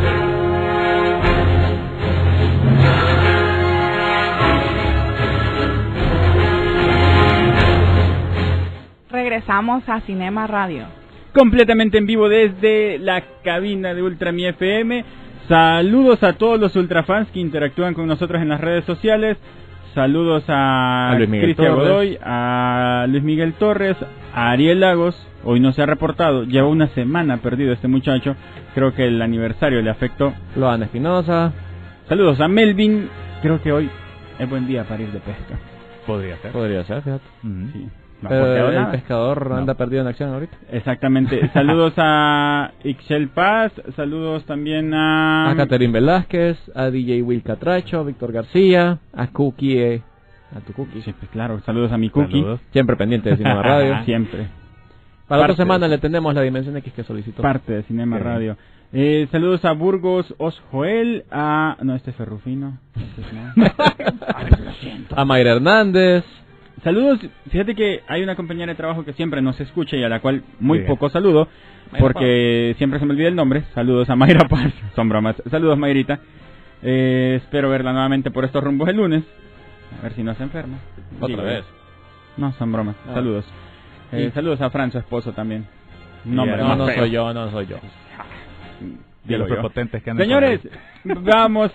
Regresamos a Cinema Radio. Completamente en vivo desde la cabina de Ultra Mi FM. Saludos a todos los ultrafans que interactúan con nosotros en las redes sociales. Saludos a Luis Miguel Cristian Torres. Godoy, a Luis Miguel Torres, a Ariel Lagos. Hoy no se ha reportado, lleva una semana perdido este muchacho. Creo que el aniversario le afectó. Loana Espinosa. Saludos a Melvin. Creo que hoy es buen día para ir de pesca. Podría ser. Podría ser, fíjate. Sí. No ha posteado Pero el nada. pescador anda No. perdido en acción ahorita. Exactamente. Saludos a Ixchel Paz. Saludos también a... A Catherine Velázquez, a DJ Will Catracho, a Víctor García, a Cookie, a tu Cookie. Sí, pues claro. Saludos a mi Cookie. Saludos. Siempre pendiente de Cinema Radio. Siempre. Para la Parte otra semana de- le tenemos la Dimensión X que solicitó. Parte de Cinema Sí. Radio. Saludos a Burgos Osjoel. A... No, este es Ferrufino. Este es no. Ay, lo siento. A Mayra Hernández. Saludos. Fíjate que hay una compañera de trabajo que siempre nos escucha y a la cual muy Sí. poco saludo. Mayra Porque siempre se me olvida el nombre. Saludos a Mayra Paz. Son bromas. Saludos, Mayrita. Espero verla nuevamente por estos rumbos el lunes. A ver si no se enferma. Otra Digo, vez. No, son bromas. Ah. Saludos. Y- Saludos a Fran, su esposo también. Y Nombre No, más no feo. soy yo, no soy yo. Y los Digo yo. prepotentes que andan Señores, por ahí. vamos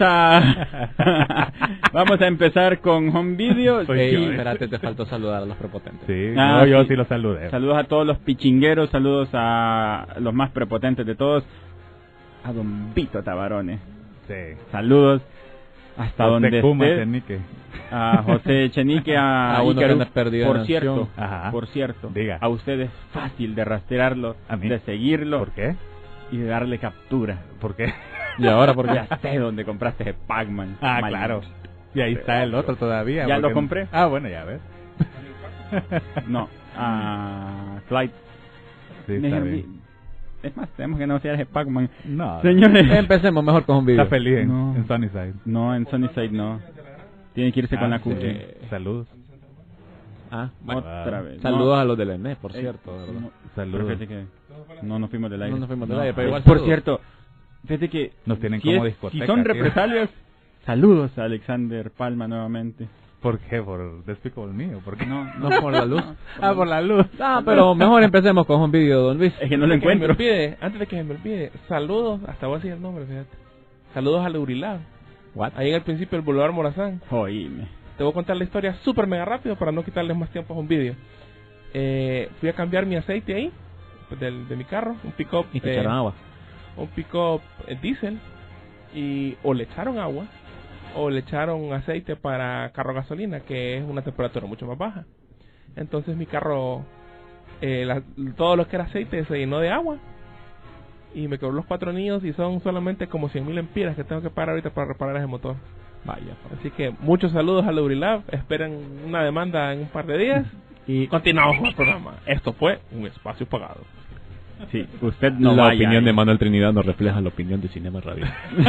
a empezar con Home Video. Soy Ey, yo, espérate, te faltó saludar a los prepotentes. Sí, Ah, no, yo sí. sí los saludé. Saludos a todos los pichingueros, saludos a los más prepotentes de todos, a Don Vito Tabarone. Sí. Saludos hasta José donde Kuma, esté, Chenique. a José Chenique, a A uno que Ícaro. anda perdido Por en cierto, acción. Ajá. por cierto, Diga. a usted es fácil de rastrearlo, ¿A mí? de seguirlo ¿Por qué? y de darle captura. ¿Por qué? ¿Y ahora por qué? Ya sé dónde compraste ese Pac-Man. Ah, Maldito. claro. Y ahí está el otro todavía. Ya lo porque- compré. Ah, bueno, ya ves. No, a Flight. Sí, está bien. Es más, tenemos que negociar ese Pac-Man. No, Señores. Empecemos mejor con un video. está feliz en, No. en Sunnyside. No, en Sunnyside no. Tiene que irse con la sí. cookie. Saludos. Ah, Otra vez. saludos a los del ENE, por Eh, cierto. ¿verdad? no, Saludos. pero fíjate que no nos fuimos del aire. No nos fuimos del aire, pero igual Por saludos. cierto, fíjate que Nos tienen si, como es- discoteca, si son tío. represalias, saludos a Alexander Palma nuevamente. ¿Por qué? ¿Por Despicable Me? ¿Por qué? No, No por la luz. Ah, por la luz. Ah, pero mejor empecemos con un video, don Luis. es que no lo encuentro. Antes de que se me olvide, saludos, hasta voy a decir el nombre, fíjate. Saludos a Laurilab. What? Ahí en el principio del Boulevard Morazán. Oíme. Te voy a contar la historia súper mega rápido para no quitarles más tiempo a un vídeo. Fui a cambiar mi aceite ahí, pues, de mi carro, un pick-up. Y te echaron agua. Un pick-up diésel. Y o le echaron agua o le echaron aceite para carro gasolina, que es una temperatura mucho más baja. Entonces mi carro, todo lo que era aceite se llenó de agua y me quebró los 4 anillos y son solamente como 100,000 empiras que tengo que pagar ahorita para reparar ese motor. Vaya. Así que muchos saludos a Laurilab, esperen una demanda en un par de días y continuamos con el programa. Esto fue un espacio pagado. Sí, usted no la vaya opinión ahí. de Manuel Trinidad no refleja la opinión de Cinema Radio.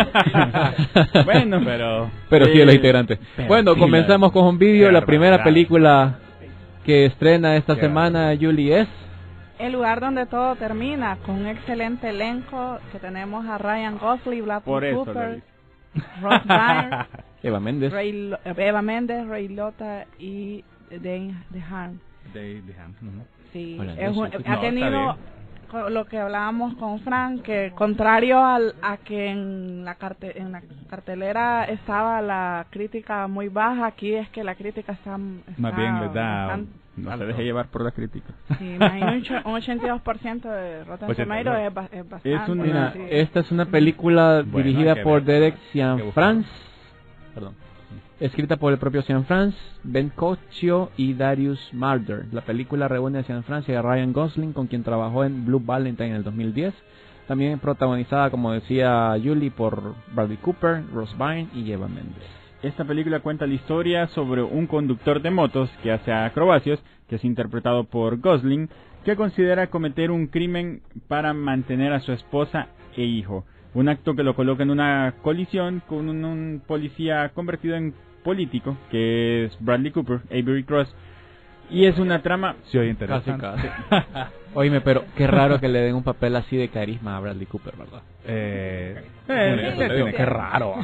Bueno, pero... Pero sí, los integrantes. pero Bueno, sí, comenzamos con un vídeo. Qué La primera barbaridad. película que estrena esta Qué semana, Julie, es... El lugar donde todo termina, con un excelente elenco que tenemos a Ryan Gosling, Bradley Por eso lo Cooper, hice. Ross Byrne, Eva Méndez. Eva Méndez, Ray Liotta y Dane DeHaan. Ujú. Sí, Hola, es no, un- sí, ha no, tenido está lo que hablábamos con Frank, que contrario a que en la cartelera estaba la crítica muy baja, aquí es que la crítica está más bien le da... No se deje llevar por la crítica. Sí, imagino un 82% de Rotten Tomatoes es bastante. Mira, esta es una película dirigida por Derek Cianfrance, escrita por el propio Cianfrance, Ben Cocchio y Darius Marder. La película reúne a Cianfrance y a Ryan Gosling, con quien trabajó en Blue Valentine en el 2010. También protagonizada, como decía Julie, por Bradley Cooper, Ross Byrne y Eva Mendes. Esta película cuenta la historia sobre un conductor de motos que hace acrobacias, que es interpretado por Gosling, que considera cometer un crimen para mantener a su esposa e hijo. Un acto que lo coloca en una colisión con un policía convertido en político, que es Bradley Cooper, Avery Cross. Y es una trama... Sí, interesante. Casi. Oíme, pero qué raro que le den un papel así de carisma a Bradley Cooper, ¿verdad? Qué raro.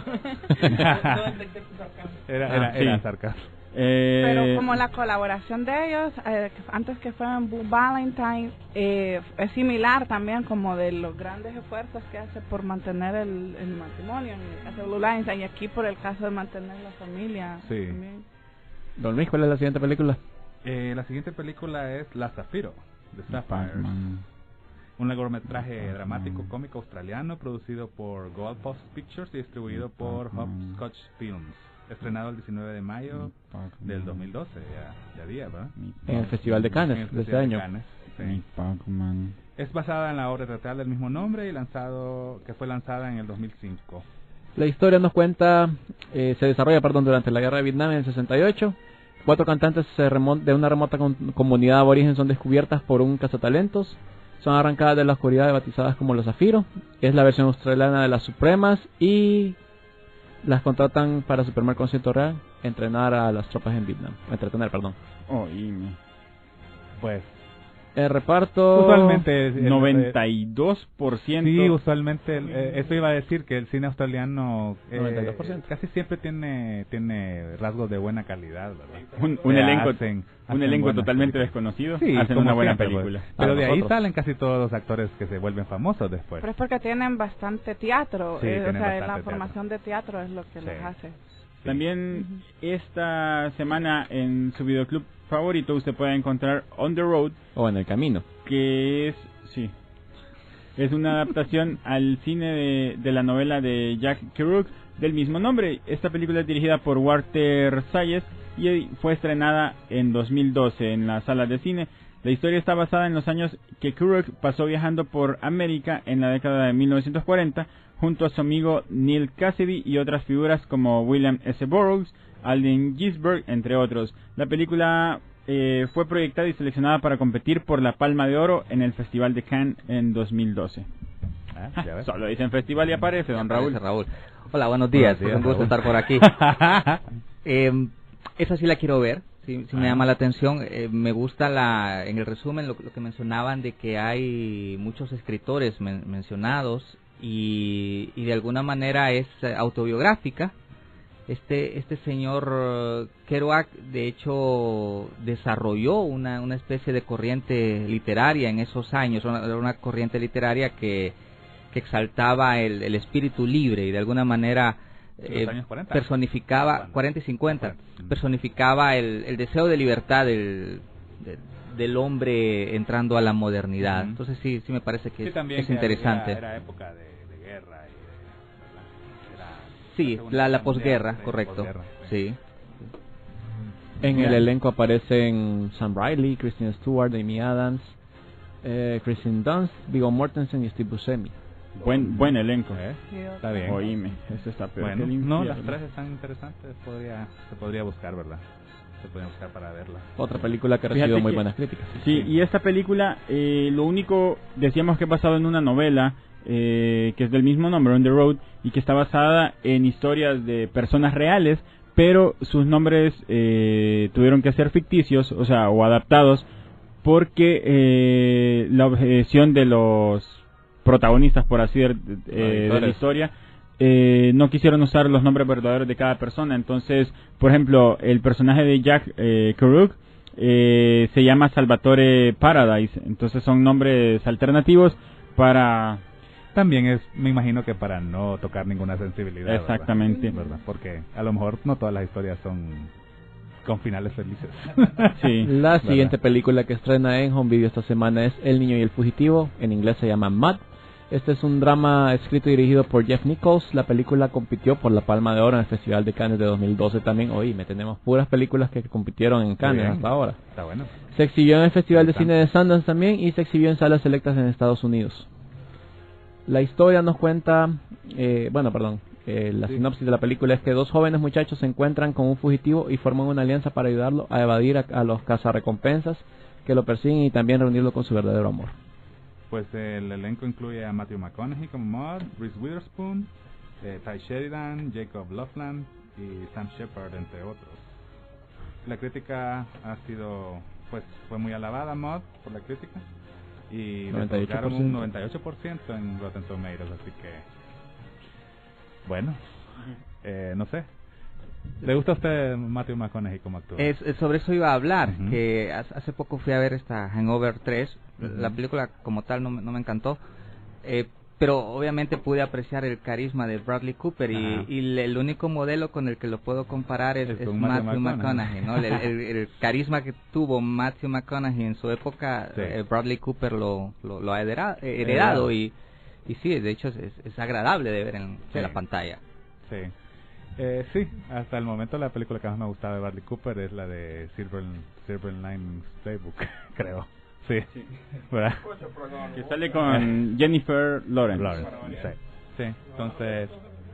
Era sarcasmo. Pero como la colaboración de ellos, antes que fue en Blue Valentine, es similar también como de los grandes esfuerzos que hace por mantener el matrimonio, en el caso de Blue Valentine, y aquí por el caso de mantener la familia. Sí. También. Don Luis, ¿cuál es la siguiente película? La siguiente película es La Zafiro, de Sapphires. Un largometraje dramático cómico australiano producido por Goldpost Pictures y distribuido por Hopscotch Films. Estrenado el 19 de mayo del 2012, ya día, ¿verdad? En el Festival de Cannes de este año. Sí. Es basada en la obra teatral del mismo nombre y que fue lanzada en el 2005. La historia nos cuenta, se desarrolla durante la guerra de Vietnam en el 68. 4 cantantes de una remota comunidad aborigen son descubiertas por un cazatalentos. Son arrancadas de la oscuridad y bautizadas como los Zafiro. Es la versión australiana de las Supremas y las contratan para su primer concierto real, entrenar a las tropas en Vietnam. Entretener, perdón. Pues el reparto usualmente 92%. Sí, usualmente eso iba a decir que el cine australiano 92%. casi siempre tiene rasgos de buena calidad, ¿verdad? Un elenco totalmente desconocido, sí, hacen una buena película. Pero de ahí salen casi todos los actores que se vuelven famosos después. Pero es porque tienen bastante teatro, sí, la formación de teatro es lo que les hace. Sí. También esta semana en su videoclub favorito usted puede encontrar On the Road, o En el Camino, que es una adaptación al cine de la novela de Jack Kerouac del mismo nombre. Esta película es dirigida por Walter Salles y fue estrenada en 2012 en las salas de cine. La historia está basada en los años que Kerouac pasó viajando por América en la década de 1940 junto a su amigo Neil Cassidy y otras figuras como William S. Burroughs, Alden Ginsberg, entre otros. La película fue proyectada y seleccionada para competir por la Palma de Oro en el Festival de Cannes en 2012. Solo dicen festival y aparece don Raúl. Hola, buenos días, es un gusto estar por aquí. Esa sí la quiero ver, sí me llama la atención. Me gusta en el resumen lo que mencionaban de que hay muchos escritores mencionados y de alguna manera es autobiográfica. Este señor Kerouac, de hecho, desarrolló una especie de corriente literaria en esos años, una corriente literaria que exaltaba el espíritu libre y de alguna manera personificaba, 40 y 50, personificaba el deseo de libertad del hombre entrando a la modernidad. Entonces sí me parece que es interesante. Era época de guerra. Sí, la posguerra, correcto. Sí. En el elenco aparecen Sam Riley, Kristen Stewart, Amy Adams, Kristen Dunst, Viggo Mortensen y Steve Buscemi. Buen elenco, está bien. Oíme, esto está peor. Bueno, no, las tres están interesantes, se podría buscar, ¿verdad? Se podría buscar para verla. Otra película que ha recibido muy buenas críticas. Sí, y esta película, lo único, decíamos que es basado en una novela que es del mismo nombre, On the Road, y que está basada en historias de personas reales, pero sus nombres tuvieron que ser ficticios, o adaptados, porque la objeción de los protagonistas, por así de la historia, no quisieron usar los nombres verdaderos de cada persona. Entonces, por ejemplo, el personaje de Jack Kerouac se llama Salvatore Paradise. Entonces son nombres alternativos para... También me imagino que para no tocar ninguna sensibilidad. Exactamente. ¿verdad? Porque a lo mejor no todas las historias son con finales felices. Sí. La siguiente película que estrena en Home Video esta semana es El niño y el fugitivo. En inglés se llama Mud. Este es un drama escrito y dirigido por Jeff Nichols. La película compitió por la Palma de Oro en el Festival de Cannes de 2012 también. Hoy tenemos puras películas que compitieron en Cannes hasta ahora. Está bueno. Se exhibió en el Festival de Cine de Sundance también y se exhibió en salas selectas en Estados Unidos. La historia nos cuenta, la sinopsis de la película es que dos jóvenes muchachos se encuentran con un fugitivo y forman una alianza para ayudarlo a evadir a los cazarrecompensas que lo persiguen y también reunirlo con su verdadero amor. Pues el elenco incluye a Matthew McConaughey como Mud, Reese Witherspoon, Ty Sheridan, Jacob Loveland y Sam Shepard, entre otros. La crítica ha sido, fue muy alabada Mud por la crítica y le otorgaron un 98% en Rotten Tomatoes, así que bueno, no sé. ¿Le gusta a usted Matthew McConaughey como actor? Sobre eso iba a hablar, que hace poco fui a ver esta Hangover 3, la película como tal no me encantó, pero obviamente pude apreciar el carisma de Bradley Cooper y el único modelo con el que lo puedo comparar es Matthew McConaughey, ¿no? el carisma que tuvo Matthew McConaughey en su época, Bradley Cooper lo ha heredado y sí, de hecho es agradable de ver en la pantalla. Sí. Sí, hasta el momento la película que más me gustaba de Bradley Cooper es la de Silver Linings Playbook, creo. Sí. ¿Verdad? Que sale con Jennifer Lawrence. Sí. Entonces...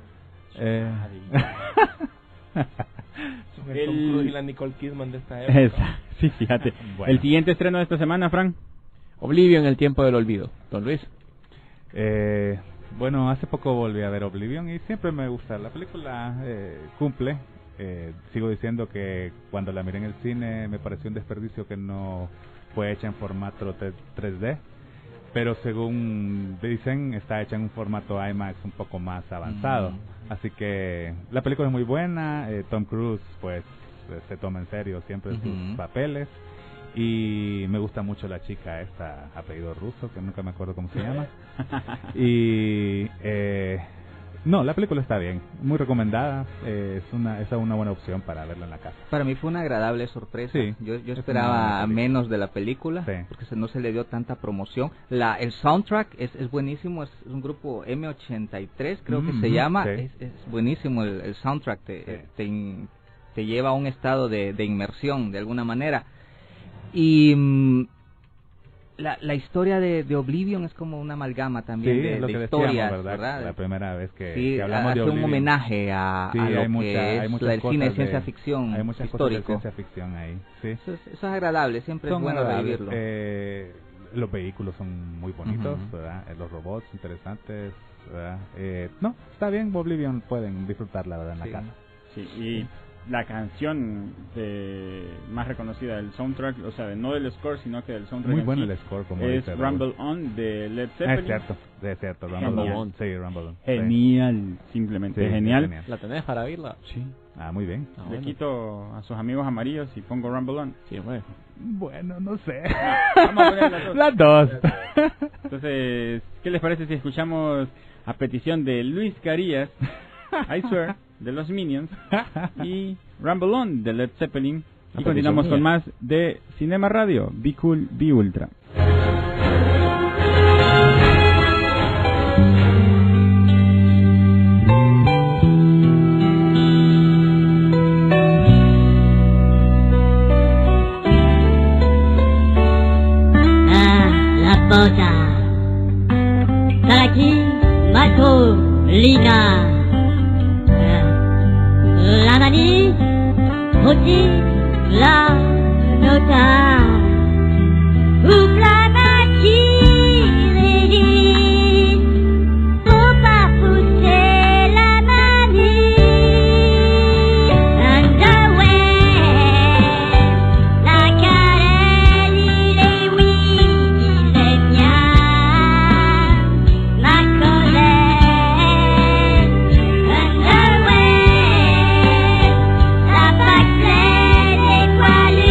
Son el Tom Cruise y la Nicole Kidman de esta época. Sí, fíjate. Bueno. El siguiente estreno de esta semana, Frank. Oblivion, el tiempo del olvido. Don Luis. Bueno, hace poco volví a ver Oblivion y siempre me gusta. La película cumple. Sigo diciendo que cuando la miré en el cine me pareció un desperdicio que no fue hecha en formato 3D. Pero según dicen, está hecha en un formato IMAX un poco más avanzado. Así que la película es muy buena. Tom Cruise, pues, se toma en serio siempre sus papeles. Y me gusta mucho la chica esta, apellido ruso, que nunca me acuerdo cómo se llama. Y no, la película está bien, muy recomendada. Es una buena opción para verla en la casa. Para mí fue una agradable sorpresa. Sí, yo esperaba menos de la película, porque no se le dio tanta promoción. El soundtrack es buenísimo, es un grupo M83, creo que se llama. Es buenísimo el soundtrack, te lleva a un estado de inmersión de alguna manera. Y la historia de Oblivion es como una amalgama también de historias, ¿verdad? La primera vez que hablamos de Oblivion. Hace un homenaje a lo que es el cine de ciencia ficción hay muchas histórico. Cosas de ciencia ficción ahí. Sí. Eso es agradable, siempre es bueno revivirlo. Los vehículos son muy bonitos, ¿verdad? Los robots interesantes, ¿verdad? No, está bien, Oblivion pueden disfrutarla, ¿verdad? En la casa. Sí, y la canción más reconocida del soundtrack, o sea, no del score, sino que del soundtrack. Muy bueno el score, como es dice Rumble On de Led Zeppelin. Es cierto, Rumble On. Sí, Rumble On. Genial, simplemente genial. ¿La tenés para verla? Sí. Muy bien. Le quito a sus amigos amarillos y pongo Rumble On. Sí, bueno. Bueno, no sé. Vamos a poner las dos. Entonces, ¿qué les parece si escuchamos a petición de Luis Carías, I Swear, de los Minions, y Rumble On de Led Zeppelin? Y continuamos con más de Cinema Radio, Be Cool, Be Ultra. La posa Saraki Mako Lina Lamani Hochi La Nota Uplamachi Redi Faut pas pousser la manie Underwear La carèle il est oui il est bien Ma colère Underwear La bactère des poils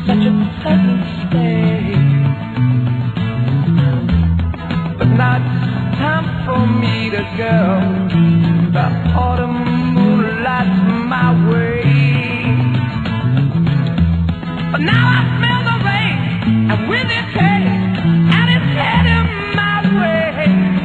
such a pleasant stay. But now it's time for me to go. The autumn moonlight's my way. But now I smell the rain, and with it hay, and it's heading my way.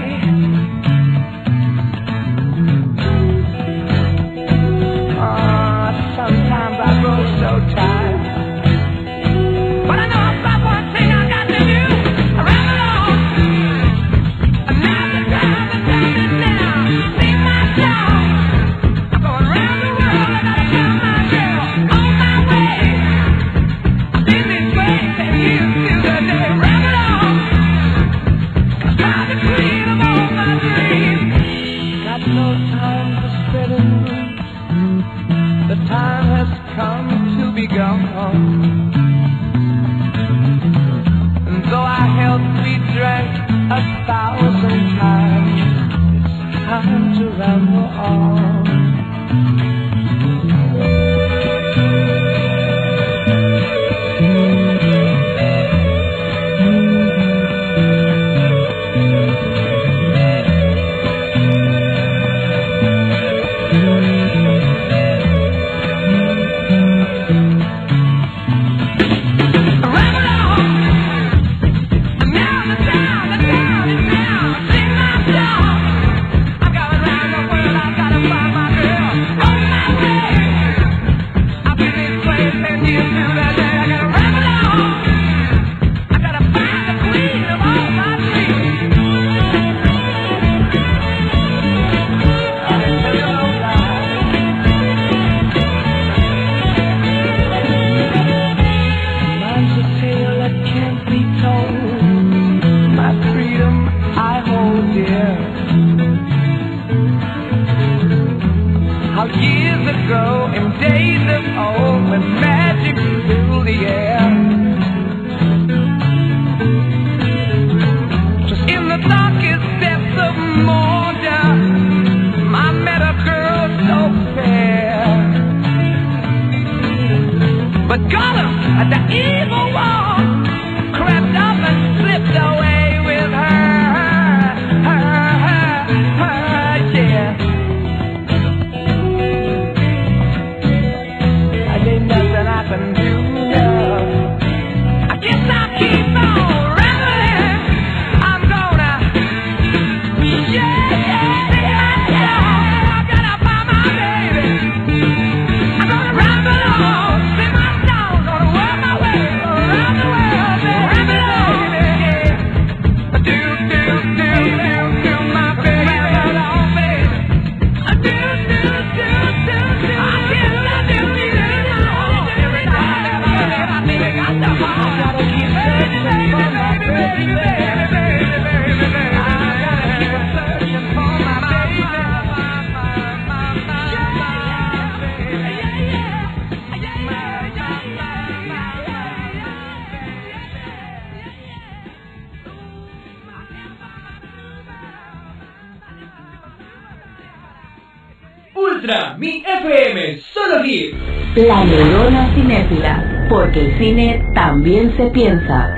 Sometimes I grow so tired, but I know I've got one thing I got to do. I run along, and now the time is now. Sing my song, I'm going round the world, I gotta tell my girl on my way. I've been this way 10 years till the day. Run along, I'm trying to dream of all my dreams. Got no time for spreading roots. The time has come to be gone. And though our health we drank 1,000 times, it's time to ramble on. Ultra, mi FM, solo hit. La neurona cinéfila, porque el cine también se piensa.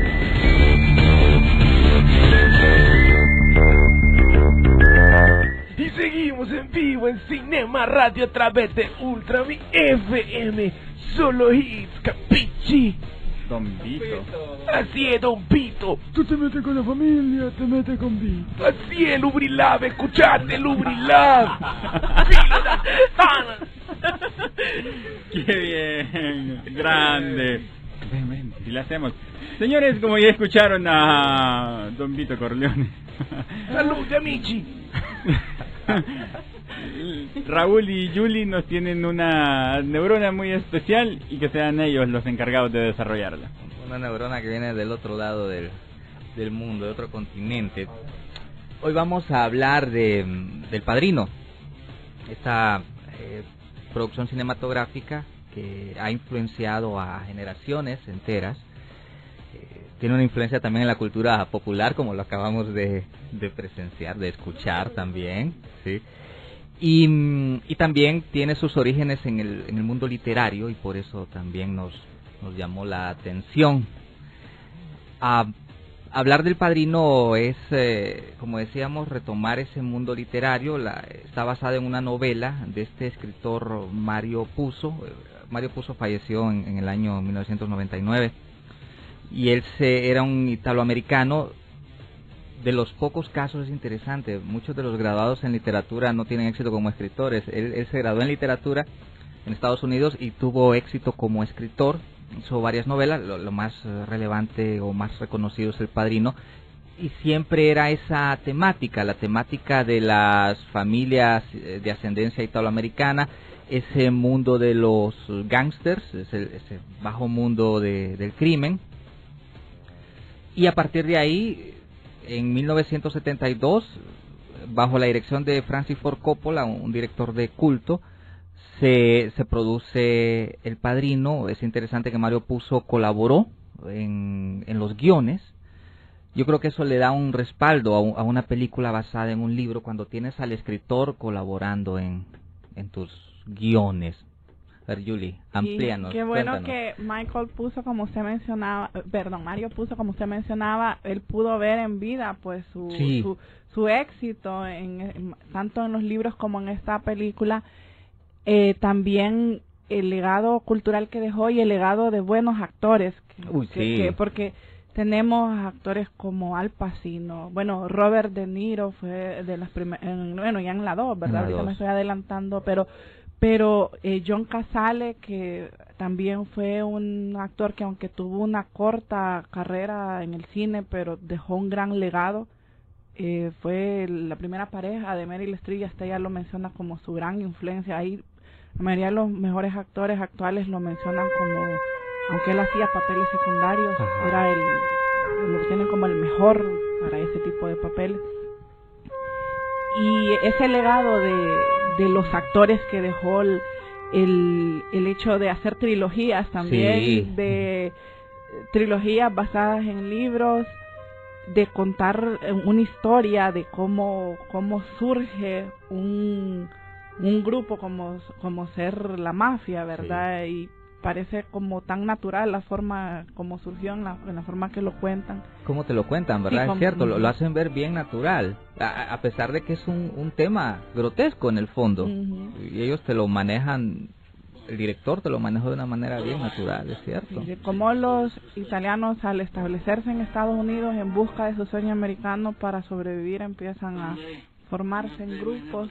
Y seguimos en vivo en Cinema Radio a través de Ultra, mi FM, solo hits, capichi. Don Vito. Así es, Don Vito. Tú te metes con la familia, te metes con Vito. Así es, Lubrilab, escuchate, Lubrilab. Qué bien, grande. Ven, si la hacemos. Señores, como ya escucharon a Don Vito Corleone. Salud, amici. Raúl y Julie nos tienen una neurona muy especial y que sean ellos los encargados de desarrollarla. Una neurona que viene del otro lado del mundo, de otro continente. Hoy vamos a hablar del Padrino, esta producción cinematográfica que ha influenciado a generaciones enteras. Tiene una influencia también en la cultura popular, como lo acabamos de presenciar, de escuchar también, ¿sí? Y también tiene sus orígenes en el mundo literario, y por eso también nos nos llamó la atención. Hablar del Padrino es, como decíamos, retomar ese mundo literario. Está basada en una novela de este escritor Mario Puzo. Mario Puzo falleció en el año 1999 y él era un italoamericano. De los pocos casos es interesante, muchos de los graduados en literatura no tienen éxito como escritores. Él se graduó en literatura en Estados Unidos y tuvo éxito como escritor. Hizo varias novelas, lo más relevante o más reconocido es El Padrino, y siempre era esa temática, la temática de las familias de ascendencia italoamericana, ese mundo de los gángsters, ese bajo mundo del crimen. Y a partir de ahí, en 1972, bajo la dirección de Francis Ford Coppola, un director de culto, se produce El Padrino. Es interesante que Mario Puzo colaboró en los guiones. Yo creo que eso le da un respaldo a una película basada en un libro, cuando tienes al escritor colaborando en tus guiones. A ver, Julie, amplíanos. Qué bueno cuéntanos. que Mario Puzo, como usted mencionaba, él pudo ver en vida pues su éxito tanto en los libros como en esta película. También el legado cultural que dejó y el legado de buenos actores. Porque tenemos actores como Al Pacino, Robert De Niro fue de las primeras, ya en la 2, ¿verdad? Ahorita me estoy adelantando, pero John Cazale, que también fue un actor que aunque tuvo una corta carrera en el cine, pero dejó un gran legado. Fue la primera pareja de Meryl Streep, y hasta ella lo menciona como su gran influencia. Ahí la mayoría de los mejores actores actuales lo mencionan como, aunque él hacía papeles secundarios, lo tienen como el mejor para ese tipo de papeles. Y ese legado de los actores que dejó el hecho de hacer trilogías también, de trilogías basadas en libros, de contar una historia de cómo surge un grupo como ser la mafia, ¿verdad? Y parece como tan natural la forma como surgió, en la forma que lo cuentan. ¿Cómo te lo cuentan, verdad? Es cierto, lo hacen ver bien natural, a pesar de que es un tema grotesco en el fondo. Y ellos te lo manejan, el director te lo manejó de una manera bien natural, es cierto. Sí, de cómo los italianos, al establecerse en Estados Unidos en busca de su sueño americano para sobrevivir, empiezan a formarse en grupos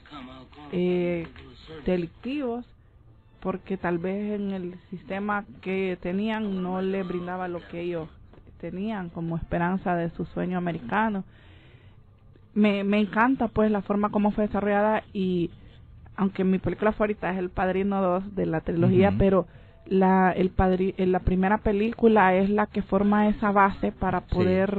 delictivos, porque tal vez en el sistema que tenían no les brindaba lo que ellos tenían como esperanza de su sueño americano. Me encanta pues la forma como fue desarrollada, y aunque mi película favorita es El Padrino 2 de la trilogía, pero la primera película es la que forma esa base para poder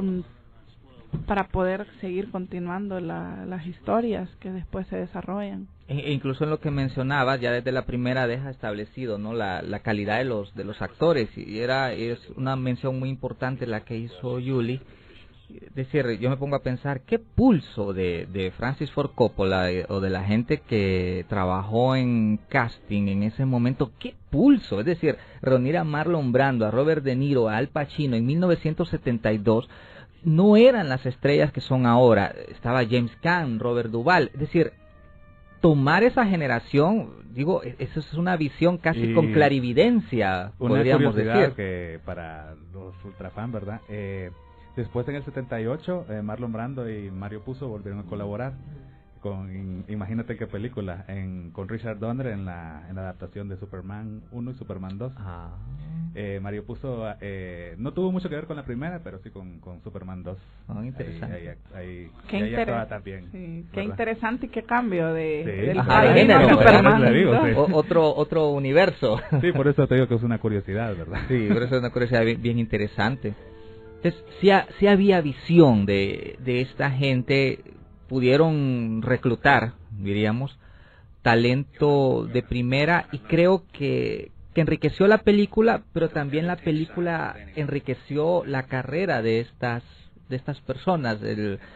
seguir continuando las historias que después se desarrollan. Incluso en lo que mencionabas, ya desde la primera deja establecido, ¿no?, la calidad de los actores, y es una mención muy importante la que hizo Julie. Es decir, yo me pongo a pensar qué pulso de Francis Ford Coppola o de la gente que trabajó en casting en ese momento, qué pulso. Es decir, reunir a Marlon Brando, a Robert De Niro, a Al Pacino en 1972, no eran las estrellas que son ahora. Estaba James Caan, Robert Duvall. Es decir, tomar esa generación, digo, eso es una visión casi con clarividencia, podríamos decir. Una curiosidad que para los ultrafans, ¿verdad? Después en el 78, Marlon Brando y Mario Puzo volvieron a colaborar con, imagínate qué película, con Richard Donner en la adaptación de Superman 1 y Superman 2. Mario Puzo no tuvo mucho que ver con la primera, pero sí con Superman 2. Interesante. Ahí actuaba también. Sí, qué interesante y qué cambio del género, Superman. Otro universo. Sí, por eso te digo que es una curiosidad, ¿verdad? Sí, por eso es una curiosidad bien interesante. Entonces, sí había visión de esta gente. Pudieron reclutar, diríamos, talento de primera, y creo que enriqueció la película, pero también la película enriqueció la carrera de estas personas.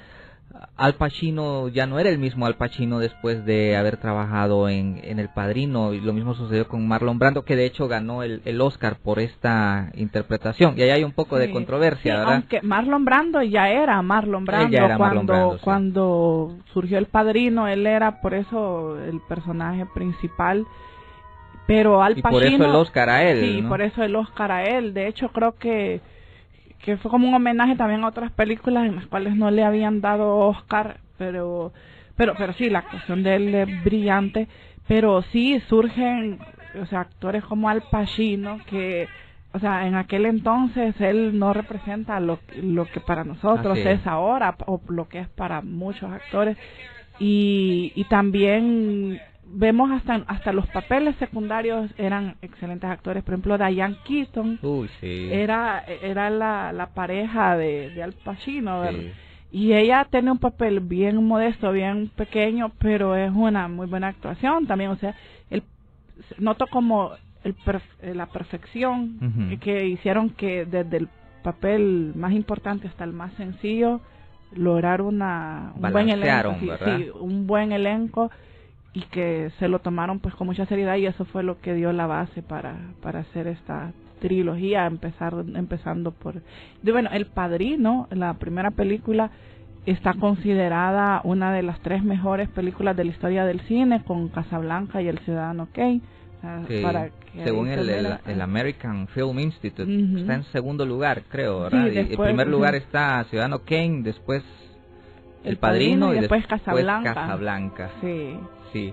Al Pacino ya no era el mismo Al Pacino después de haber trabajado en El Padrino, y lo mismo sucedió con Marlon Brando, que de hecho ganó el Oscar por esta interpretación, y ahí hay un poco de controversia, sí, ¿verdad? aunque Marlon Brando ya era Marlon Brando, ya era Marlon Brando, sí. Cuando surgió El Padrino, él era por eso el personaje principal, pero Al Pacino... Y por eso el Oscar a él, sí, ¿no? por eso el Oscar a él. De hecho, creo que fue como un homenaje también a otras películas en las cuales no le habían dado Oscar, pero sí, la actuación de él es brillante, pero sí surgen, o sea, actores como Al Pacino, que, o sea, en aquel entonces él no representa lo que para nosotros es ahora, o lo que es para muchos actores, y también vemos hasta los papeles secundarios eran excelentes actores. Por ejemplo, Diane Keaton era la pareja de Al Pacino, ¿verdad? Sí. Y ella tiene un papel bien modesto, bien pequeño, pero es una muy buena actuación también. O sea, noto como la perfección que hicieron, que desde el papel más importante hasta el más sencillo lograr un buen elenco, sí, un buen elenco, y que se lo tomaron pues con mucha seriedad, y eso fue lo que dio la base para hacer esta trilogía, empezando por... Bueno, El Padrino, la primera película, está considerada una de las 3 mejores películas de la historia del cine, con Casablanca y El Ciudadano Kane. Sí, según el American Film Institute, está en segundo lugar, creo, ¿verdad? Sí, después, en primer lugar está Ciudadano Kane, después El Padrino y después Casablanca. Sí.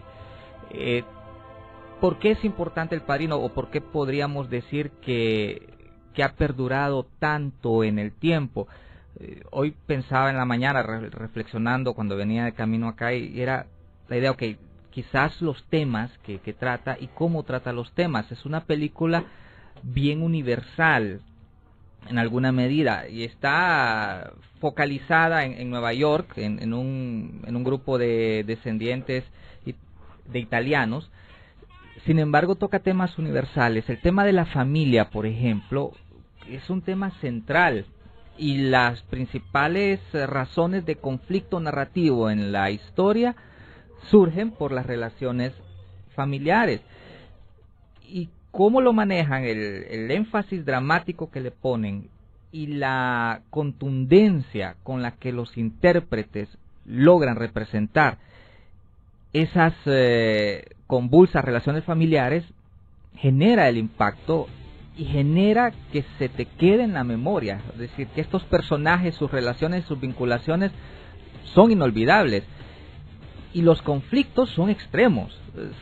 ¿Por qué es importante El Padrino, o por qué podríamos decir que ha perdurado tanto en el tiempo? Hoy pensaba en la mañana, reflexionando cuando venía de camino acá, y era la idea, quizás los temas que trata y cómo trata los temas. Es una película bien universal en alguna medida, y está focalizada en Nueva York, en un grupo de descendientes de italianos. Sin embargo, toca temas universales. El tema de la familia, por ejemplo, es un tema central, y las principales razones de conflicto narrativo en la historia surgen por las relaciones familiares. Y cómo lo manejan, el énfasis dramático que le ponen y la contundencia con la que los intérpretes logran representar esas convulsas relaciones familiares, genera el impacto y genera que se te quede en la memoria. Es decir, que estos personajes, sus relaciones, sus vinculaciones son inolvidables. Y los conflictos son extremos,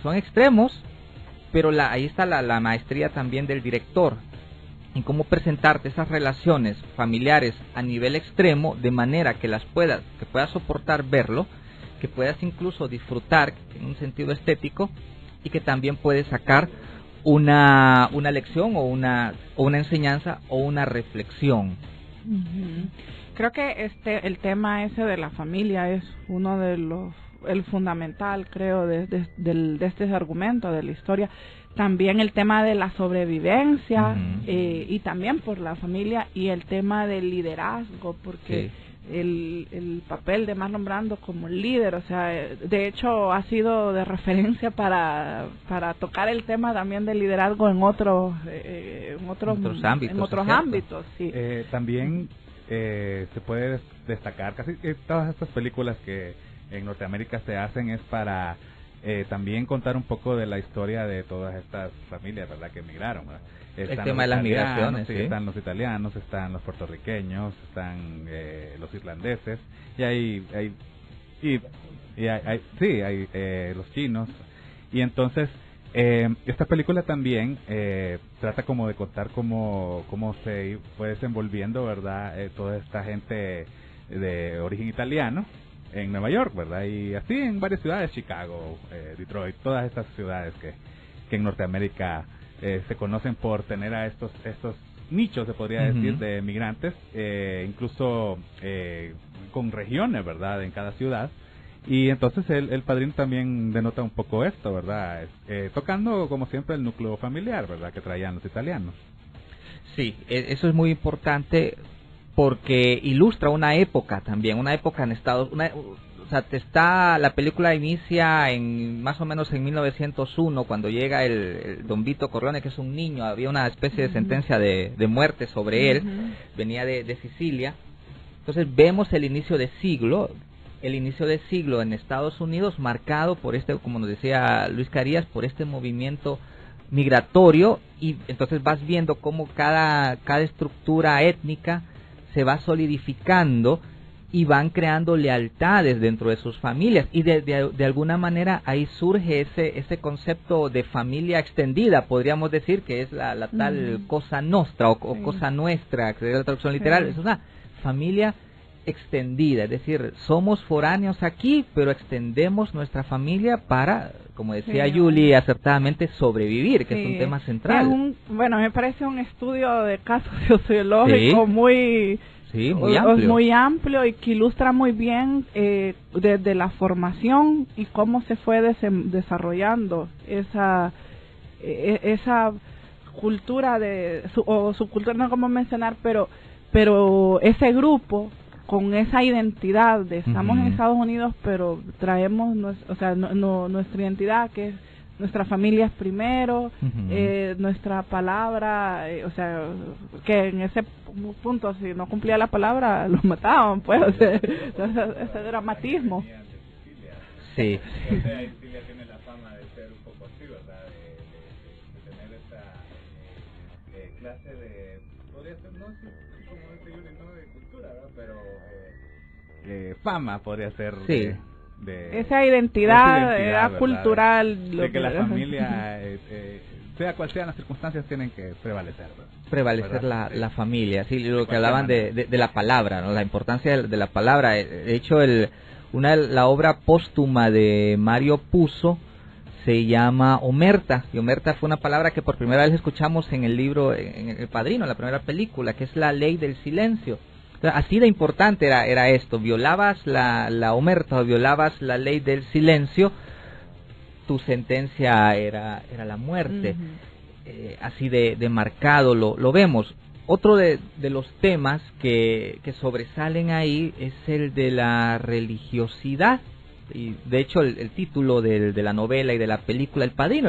pero ahí está la maestría también del director, en cómo presentarte esas relaciones familiares a nivel extremo, de manera que que puedas soportar verlo, que puedas incluso disfrutar en un sentido estético, y que también puedes sacar una lección, o una enseñanza, o una reflexión. Creo que el tema ese de la familia es uno de el fundamental, creo, de este argumento de la historia. También el tema de la sobrevivencia, y también por la familia, y el tema del liderazgo, porque el papel de Marlon Brando como líder, o sea, de hecho ha sido de referencia para tocar el tema también del liderazgo en otros ámbitos. Sí. También se puede destacar casi todas estas películas que en Norteamérica se hacen es para también contar un poco de la historia de todas estas familias, ¿verdad?, que emigraron, ¿verdad? El tema de las migraciones, sí. Están los italianos, están los puertorriqueños, están los irlandeses, y hay los chinos. Y entonces esta película también trata como de contar cómo se fue desenvolviendo, ¿verdad?, toda esta gente de origen italiano en Nueva York, ¿verdad? Y así en varias ciudades, Chicago, Detroit, todas estas ciudades que en Norteamérica se conocen por tener a estos nichos, se podría decir, de migrantes, incluso con regiones, ¿verdad?, en cada ciudad. Y entonces el Padrino también denota un poco esto, ¿verdad? Tocando, como siempre, el núcleo familiar, ¿verdad?, que traían los italianos. Sí, eso es muy importante, porque ilustra una época también, una época en Estados Unidos. O sea, la película inicia más o menos en 1901, cuando llega el Don Vito Corleone, que es un niño. Había una especie de sentencia de muerte sobre él, venía de Sicilia. Entonces vemos el inicio de siglo en Estados Unidos, marcado por como nos decía Luis Carías, por este movimiento migratorio, y entonces vas viendo cómo cada estructura étnica se va solidificando y van creando lealtades dentro de sus familias, y de alguna manera ahí surge ese concepto de familia extendida, podríamos decir, que es la tal cosa nostra o cosa nuestra, que es la traducción literal. Es una familia extendida, es decir, somos foráneos aquí, pero extendemos nuestra familia para, como decía Julie acertadamente, sobrevivir, que es un tema central. Bueno, me parece un estudio de caso sociológico muy amplio y que ilustra muy bien desde la formación y cómo se fue desarrollando esa cultura o subcultura, no como mencionar, pero ese grupo con esa identidad de estamos en Estados Unidos, pero traemos nuestra identidad, que es nuestra familia es primero, nuestra palabra, o sea, que en ese punto si no cumplía la palabra los mataban, pues, ese dramatismo. Sí. Sicilia tiene la fama de ser un poco así, ¿verdad? De tener esta clase de, podría ser, no sé, como dice Yuri, no de cultura, ¿verdad? Pero fama podría ser de esa identidad cultural, de que la familia, sea cual sean las circunstancias, tienen que prevalecer, ¿verdad? Prevalecer la familia, sí, lo que hablaban de la palabra, ¿no? La importancia de la palabra. De hecho, la obra póstuma de Mario Puzo se llama Omerta, y Omerta fue una palabra que por primera vez escuchamos en el libro, en El Padrino, la primera película, que es la ley del silencio. Así de importante era esto: violabas la omerta o violabas la ley del silencio, tu sentencia era la muerte. Así de marcado lo vemos. Otro de los temas que sobresalen ahí es el de la religiosidad, y de hecho el título de la novela y de la película El Padrino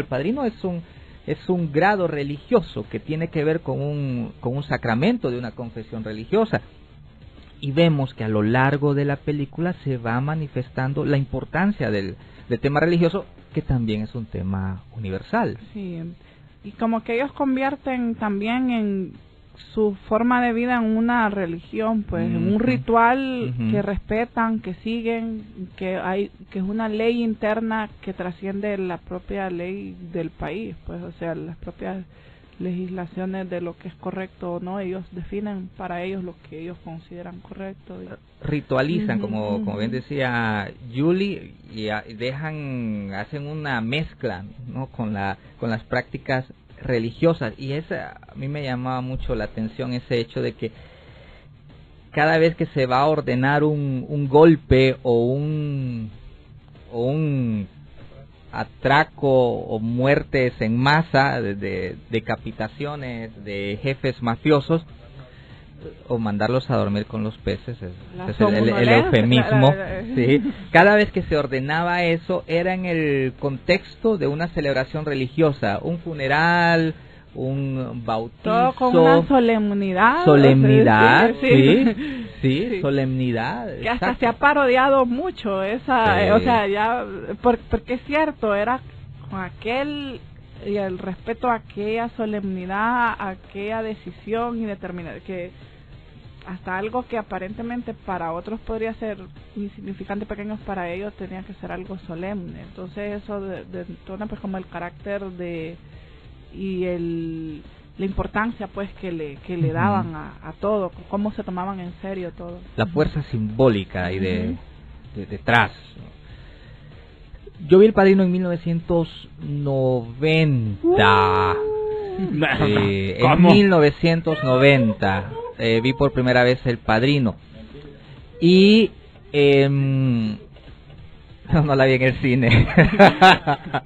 es un grado religioso que tiene que ver con un sacramento de una confesión religiosa. Y vemos que a lo largo de la película se va manifestando la importancia del tema religioso, que también es un tema universal. Sí, y como que ellos convierten también en su forma de vida en una religión, pues, en un ritual que respetan, que siguen, que es una ley interna que trasciende la propia ley del país, pues, o sea, las propias legislaciones de lo que es correcto o no. Ellos definen para ellos lo que ellos consideran correcto. Ritualizan, como bien decía Julie, y hacen una mezcla, ¿no?, con las prácticas religiosas. Y a mí me llamaba mucho la atención ese hecho de que cada vez que se va a ordenar un golpe o un atraco o muertes en masa, de decapitaciones de jefes mafiosos, o mandarlos a dormir con los peces, es el eufemismo. Sí. Cada vez que se ordenaba eso era en el contexto de una celebración religiosa, un funeral, un bautizo, todo con una solemnidad, sí, solemnidad, que hasta se ha parodiado mucho esa, o sea, ya porque es cierto, era con aquel y el respeto a aquella solemnidad, a aquella decisión y determinar que hasta algo que aparentemente para otros podría ser insignificante, pequeños, para ellos tenía que ser algo solemne. Entonces eso detona pues como el carácter y la importancia pues que le daban a todo, cómo se tomaban en serio todo. La fuerza simbólica ahí detrás. Yo vi El Padrino en 1990. En 1990 vi por primera vez El Padrino. Y no la vi en el cine.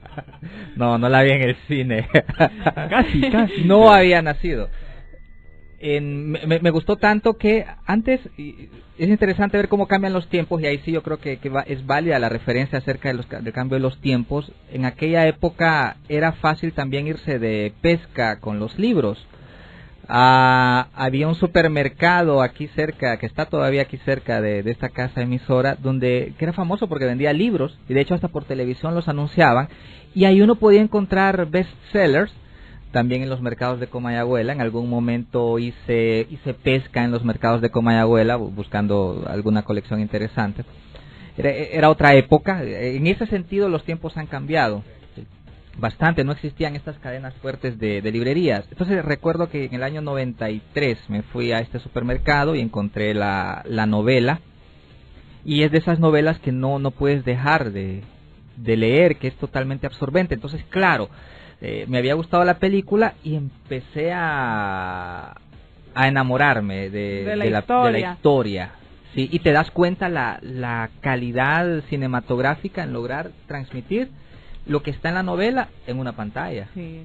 no la vi en el cine. Casi. No había nacido. Me gustó tanto que antes, es interesante ver cómo cambian los tiempos, y ahí sí yo creo que es válida la referencia acerca del cambio de los tiempos. En aquella época era fácil también irse de pesca con los libros. Había un supermercado aquí cerca, que está todavía aquí cerca de esta casa emisora, que era famoso porque vendía libros, y de hecho hasta por televisión los anunciaban, y ahí uno podía encontrar bestsellers. También en los mercados de Comayagüela, en algún momento hice pesca en los mercados de Comayagüela, buscando alguna colección interesante. Era otra época. En ese sentido los tiempos han cambiado bastante, no existían estas cadenas fuertes de librerías. Entonces recuerdo que en el año 93 me fui a este supermercado y encontré la novela, y es de esas novelas que no puedes dejar de leer, que es totalmente absorbente. Entonces, claro, me había gustado la película y empecé a enamorarme de la historia. Sí, y te das cuenta la calidad cinematográfica en lograr transmitir lo que está en la novela en una pantalla. Sí.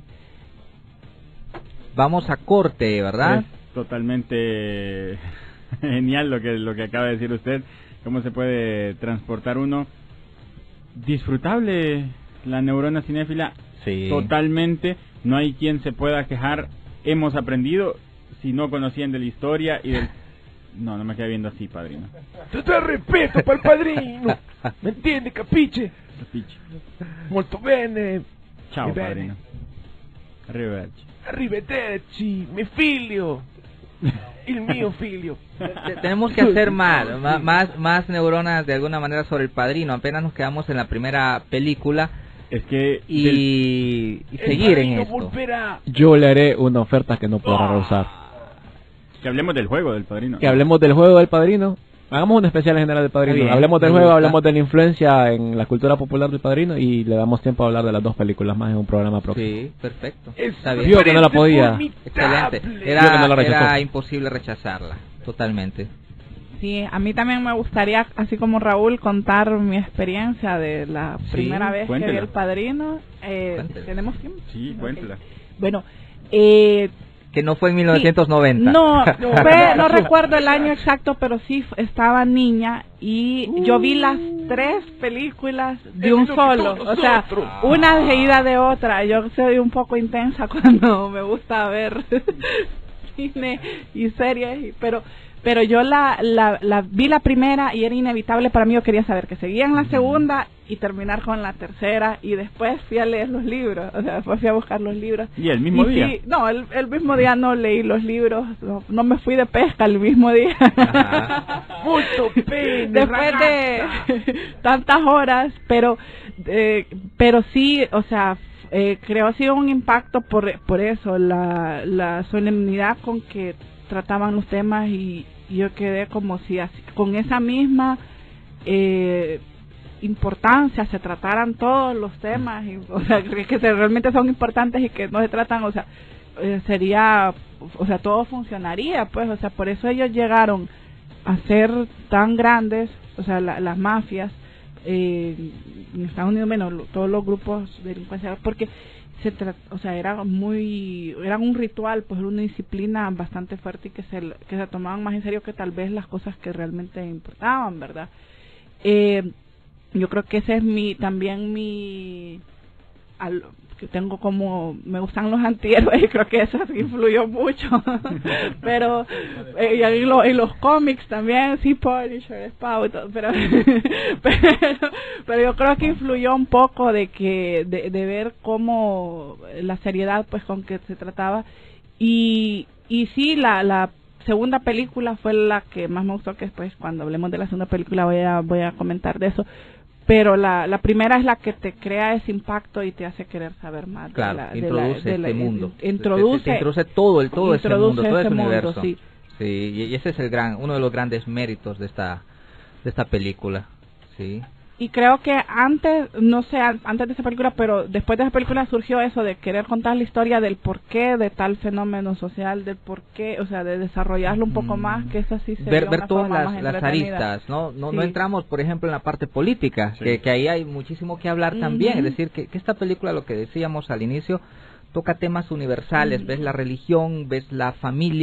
Vamos a corte, ¿verdad? Es totalmente genial lo que acaba de decir usted. Cómo se puede transportar uno. Disfrutable la neurona cinéfila. Sí. Totalmente, no hay quien se pueda quejar. Hemos aprendido, si no conocían de la historia y del... No me queda viendo así, padrino. Tutto il rispetto per il padrino. ¿Me entiende, capiche? Capiche. Molto bene. Ciao, Mi bene. padrino. Arrivederci. Arrivederci, mi figlio. Il mio figlio. Tenemos que hacer más neuronas de alguna manera sobre el padrino. Apenas nos quedamos en la primera película. Es que y seguir en esto. Volverá. Yo le haré una oferta que no podrá rehusar. Que hablemos del juego del padrino. Que hablemos del juego del padrino. Hagamos un especial en general del padrino. Bien, hablemos del me juego, gusta. hablemos de la influencia en la cultura popular del padrino, y le damos tiempo a hablar de las dos películas más en un programa próximo. Sí, perfecto. Es Está bien. Vio que no la podía. Excelente. Vio que no la rechazó. Era imposible rechazarla. Totalmente. Sí, a mí también me gustaría, así como Raúl, contar mi experiencia de la primera vez que vi El Padrino. ¿Tenemos tiempo? Sí, cuéntela. Bueno, que no fue en 1990. No recuerdo el año exacto, pero sí estaba niña y yo vi las 3 películas de un solo, o sea, una seguida de otra. Yo soy un poco intensa cuando me gusta ver cine y series, pero yo la vi la primera y era inevitable para mí. Yo quería saber que seguía en la segunda y terminar con la tercera, y después fui a leer los libros, o sea, después fui a buscar los libros. ¿Y el mismo día? Sí, no, el mismo día no leí los libros, no me fui de pesca el mismo día. Molto bene, después de tantas horas, pero sí, o sea, creo ha sido un impacto por eso, la solemnidad con que trataban los temas, y yo quedé como si así, con esa misma importancia se trataran todos los temas, o sea, que realmente son importantes y que no se tratan, o sea, sería, o sea, todo funcionaría, pues, o sea, por eso ellos llegaron a ser tan grandes, o sea, las mafias en Estados Unidos, menos todos los grupos de delincuencia, porque o sea, era un ritual, pues era una disciplina bastante fuerte, y que se tomaban más en serio que tal vez las cosas que realmente importaban, ¿verdad? Yo creo que ese es también que tengo, como me gustan los antihéroes, y creo que eso influyó mucho. Pero y los cómics también, sí, Punisher, Spawn, pero yo creo que influyó un poco de ver cómo la seriedad, pues, con que se trataba, y sí, la segunda película fue la que más me gustó, que después, cuando hablemos de la segunda película, voy a comentar de eso. Pero la primera es la que te crea ese impacto y te hace querer saber más. Claro, introduce este mundo. Introduce todo ese mundo, todo ese universo. Sí. Sí, y ese es uno de los grandes méritos de esta película. Sí. Y creo que antes de esa película, pero después de esa película surgió eso de querer contar la historia del porqué de tal fenómeno social, del porqué, o sea, de desarrollarlo un poco más, que eso sí se ver todas las aristas, ¿no? No entramos, por ejemplo, en la parte política, sí, que ahí hay muchísimo que hablar también, es decir, que esta película, lo que decíamos al inicio, toca temas universales, ves la religión, ves la familia,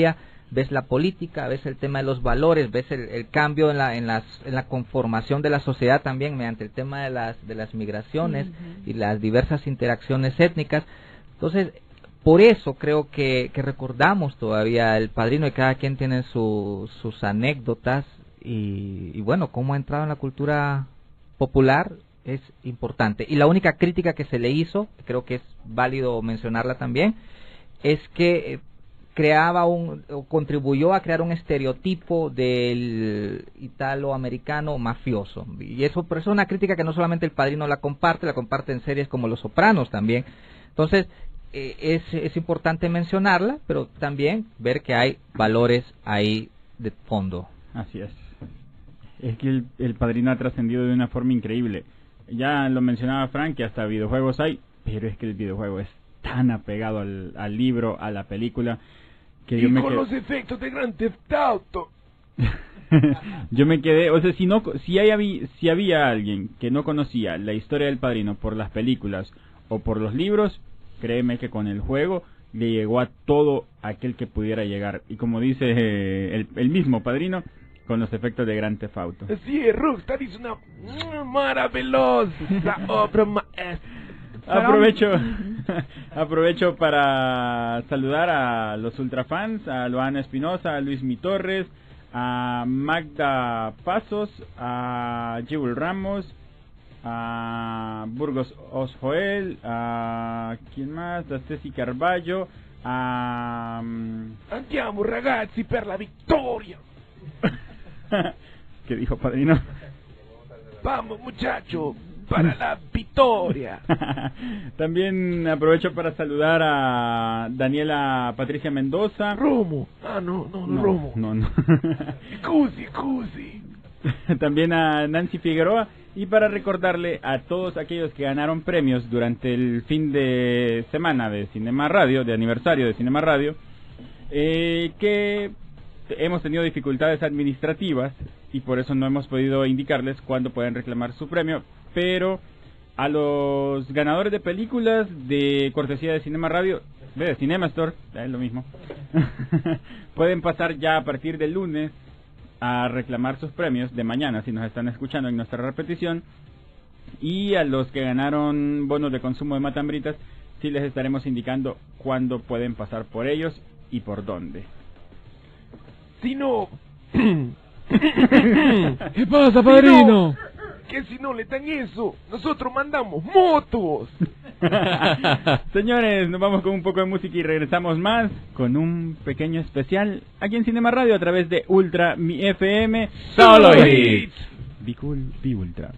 ves la política, ves el tema de los valores, ves el cambio en la conformación de la sociedad también mediante el tema de las migraciones y las diversas interacciones étnicas. Entonces, por eso creo que recordamos todavía El Padrino, y cada quien tiene sus anécdotas y bueno, cómo ha entrado en la cultura popular es importante. Y la única crítica que se le hizo, creo que es válido mencionarla también, es que contribuyó a crear un estereotipo del italoamericano mafioso. Y eso, por eso es una crítica que no solamente El Padrino la comparte en series como Los Sopranos también. Entonces, es importante mencionarla, pero también ver que hay valores ahí de fondo. Así es. Es que el Padrino ha trascendido de una forma increíble. Ya lo mencionaba Frank, que hasta videojuegos hay, pero es que el videojuego es tan apegado al libro, a la película, que y yo me con quedé... los efectos de Grand Theft Auto. Yo me quedé, o sea, si había alguien que no conocía la historia del Padrino por las películas o por los libros, créeme que con el juego le llegó a todo aquel que pudiera llegar. Y como dice el mismo Padrino, con los efectos de Grand Theft Auto. Sí, Rockstar hizo una maravillosa obra maestra. Aprovecho para saludar a los ultrafans, a Loana Espinosa, a Luis Mi Torres, a Magda Pasos, a Jibul Ramos, a Burgos Osjoel, a ¿quién más? A Ceci Carballo, a Andiamo ragazzi per la vittoria. ¿Qué dijo Padrino? Vamos muchacho, para la victoria. También aprovecho para saludar a Daniela Patricia Mendoza. Romo. No, Romo. No. Scusi. También a Nancy Figueroa. Y para recordarle a todos aquellos que ganaron premios durante el fin de semana de Cinema Radio, de aniversario de Cinema Radio, que hemos tenido dificultades administrativas y por eso no hemos podido indicarles cuándo pueden reclamar su premio, pero a los ganadores de películas de cortesía de Cinema Radio, de Cinema Store, es lo mismo, pueden pasar ya a partir del lunes a reclamar sus premios de mañana si nos están escuchando en nuestra repetición. Y a los que ganaron bonos de consumo de Matambritas, sí les estaremos indicando cuándo pueden pasar por ellos y por dónde. Si no... ¿Qué pasa, Padrino? Que si no le dan eso, nosotros mandamos motos. Señores, nos vamos con un poco de música y regresamos más con un pequeño especial aquí en Cinema Radio a través de Ultra Mi FM. Solo hits. Be cool, be ultra.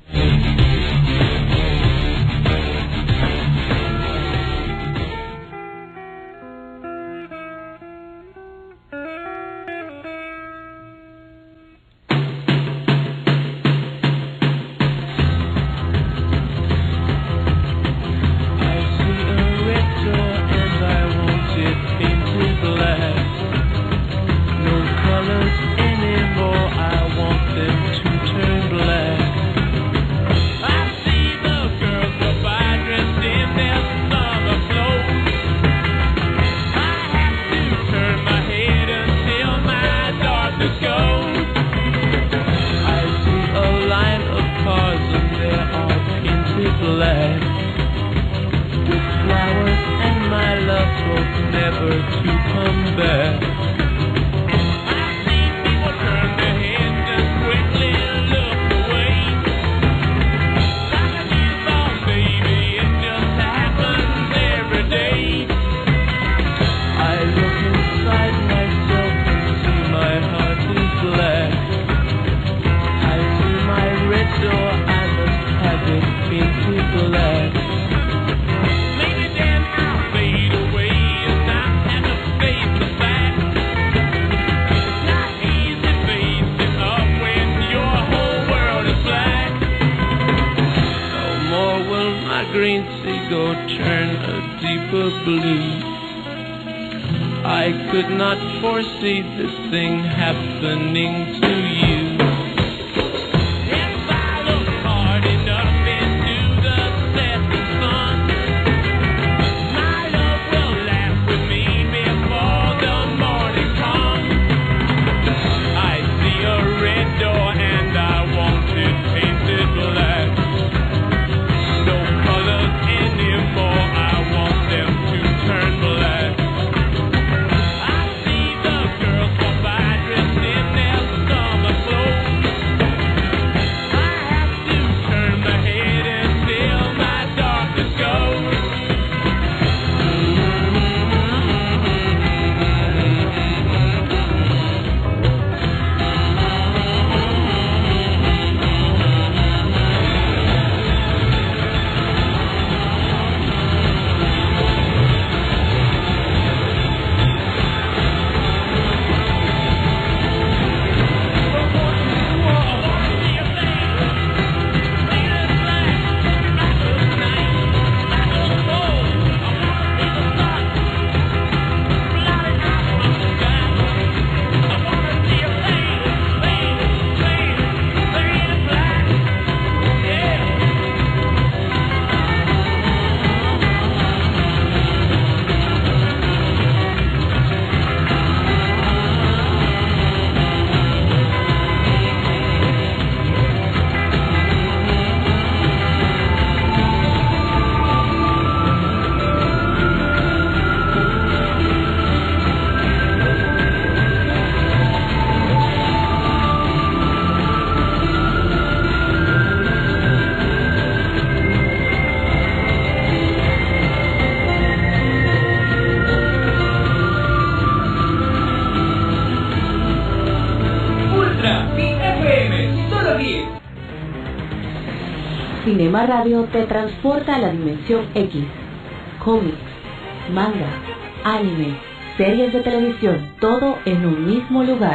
Cinema Radio te transporta a la dimensión X. Cómics, manga, anime, series de televisión, todo en un mismo lugar.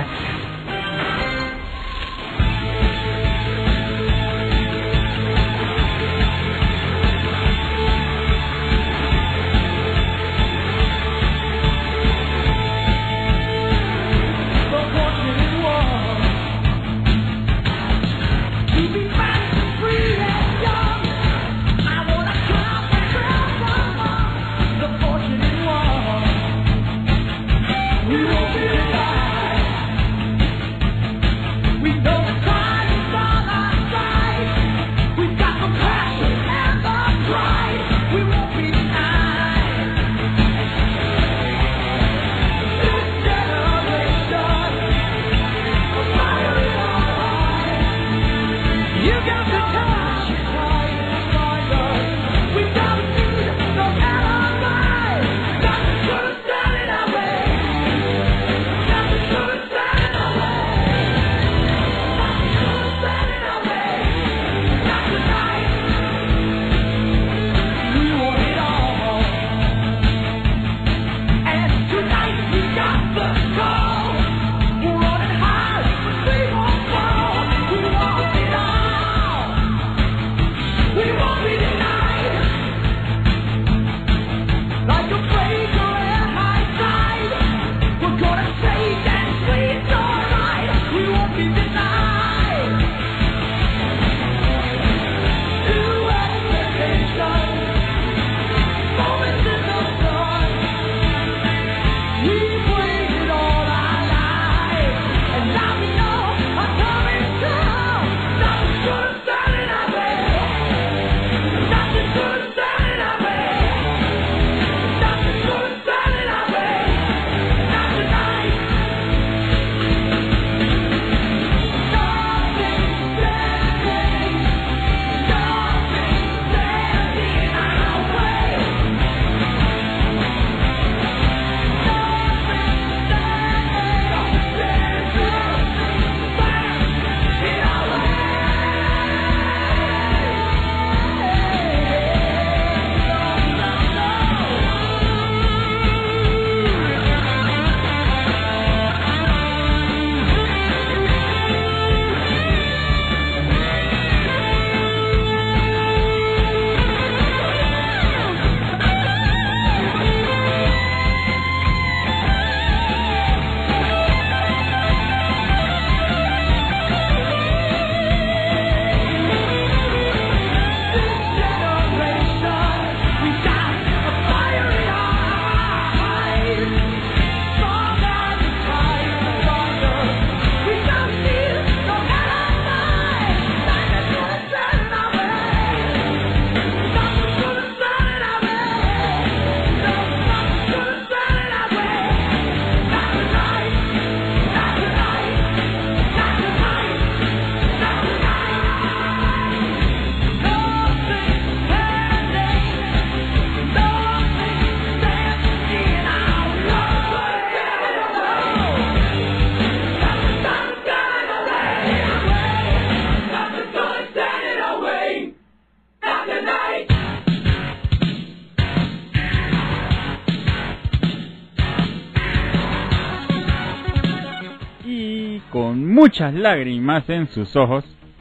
Con muchas lágrimas en sus ojos,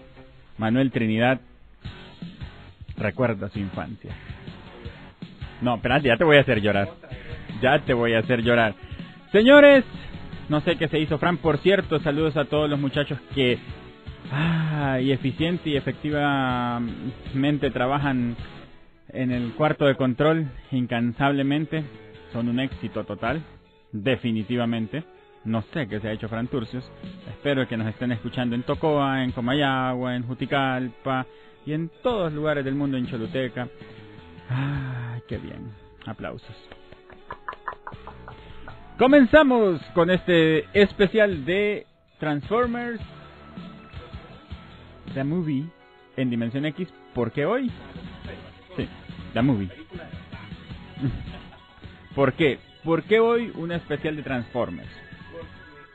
Manuel Trinidad recuerda su infancia. No, espérate, ya te voy a hacer llorar. Ya te voy a hacer llorar. Señores, no sé qué se hizo Fran. Por cierto, saludos a todos los muchachos que y eficiente y efectivamente trabajan en el cuarto de control incansablemente. Son un éxito total, definitivamente. No sé qué se ha hecho Fran Turcios. Espero que nos estén escuchando en Tocoa, en Comayagua, en Juticalpa y en todos lugares del mundo, en Choluteca. ¡Ay, qué bien! Aplausos. Comenzamos con este especial de Transformers The Movie en Dimensión X. ¿Por qué hoy? Sí, The Movie. ¿Por qué? ¿Por qué hoy un especial de Transformers?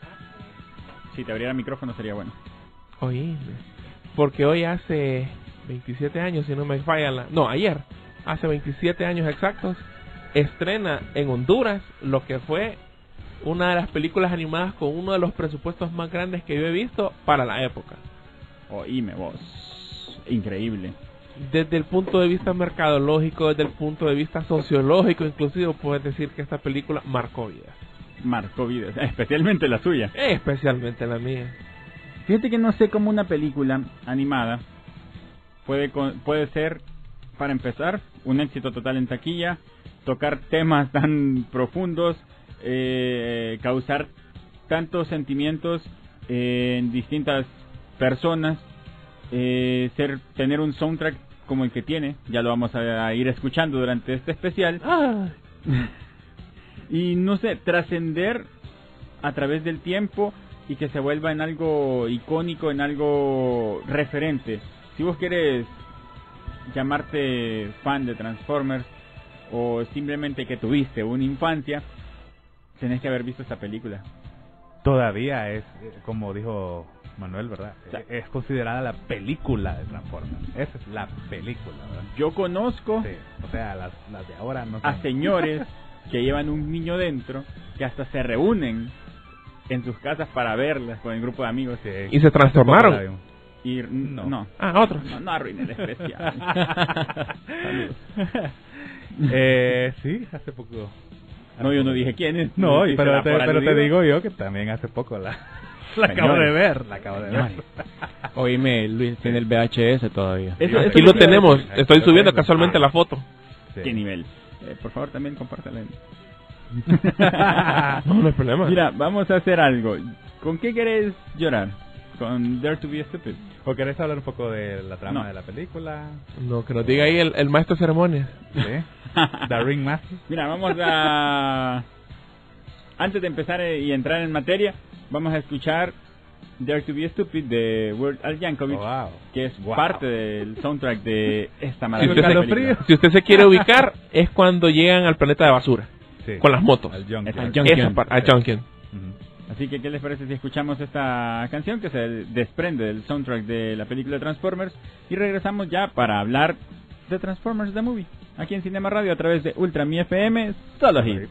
Si te abriera el micrófono sería bueno. Oye, porque hoy hace 27 años, si no me falla ayer, hace 27 años exactos, estrena en Honduras lo que fue una de las películas animadas con uno de los presupuestos más grandes que yo he visto para la época. Oíme vos, increíble. Desde el punto de vista mercadológico, desde el punto de vista sociológico, inclusive puedes decir que esta película marcó vidas. Marcó vidas, especialmente la suya. Especialmente la mía. Fíjate que no sé cómo una película animada puede ser, para empezar, un éxito total en taquilla, tocar temas tan profundos, causar tantos sentimientos en distintas personas, tener un soundtrack como el que tiene, ya lo vamos a ir escuchando durante este especial, y no sé, trascender a través del tiempo y que se vuelva en algo icónico, en algo referente. Si vos querés llamarte fan de Transformers o simplemente que tuviste una infancia, tenés que haber visto esta película. Todavía es, como dijo Manuel, ¿verdad? Es considerada la película de Transformers. Esa es la película, ¿verdad? Yo conozco, sí, o sea, las de ahora no a son. señores que llevan un niño dentro, que hasta se reúnen en sus casas para verlas con el grupo de amigos. ¿Y se transformaron? Y no. Otro. No arruinen el especial. Saludos. Sí, hace poco. No, yo no dije quién es. No, si pero será te digo yo que también hace poco la acabo de ver. Oíme, Luis tiene el VHS todavía. Aquí lo tenemos. Estoy subiendo casualmente la foto. Sí. ¿Qué nivel? Por favor, también compártela. No hay problema. Mira, vamos a hacer algo. ¿Con qué querés llorar? ¿Con Dare to be Stupid? ¿O querés hablar un poco de la trama de la película? No, que nos diga ahí el maestro de ceremonias. ¿Sí? The Ring Master. Mira, vamos a... Antes de empezar y entrar en materia, vamos a escuchar Dare to be Stupid de Weird Al Yankovic, que es parte del soundtrack de esta maravillosa película. Si usted se quiere ubicar, es cuando llegan al planeta de basura, sí, con las motos. Al Junction. Al Junction. Así que, ¿qué les parece si escuchamos esta canción que se desprende del soundtrack de la película Transformers? Y regresamos ya para hablar de Transformers The Movie, aquí en Cinema Radio a través de Ultra Mi FM, solo hits.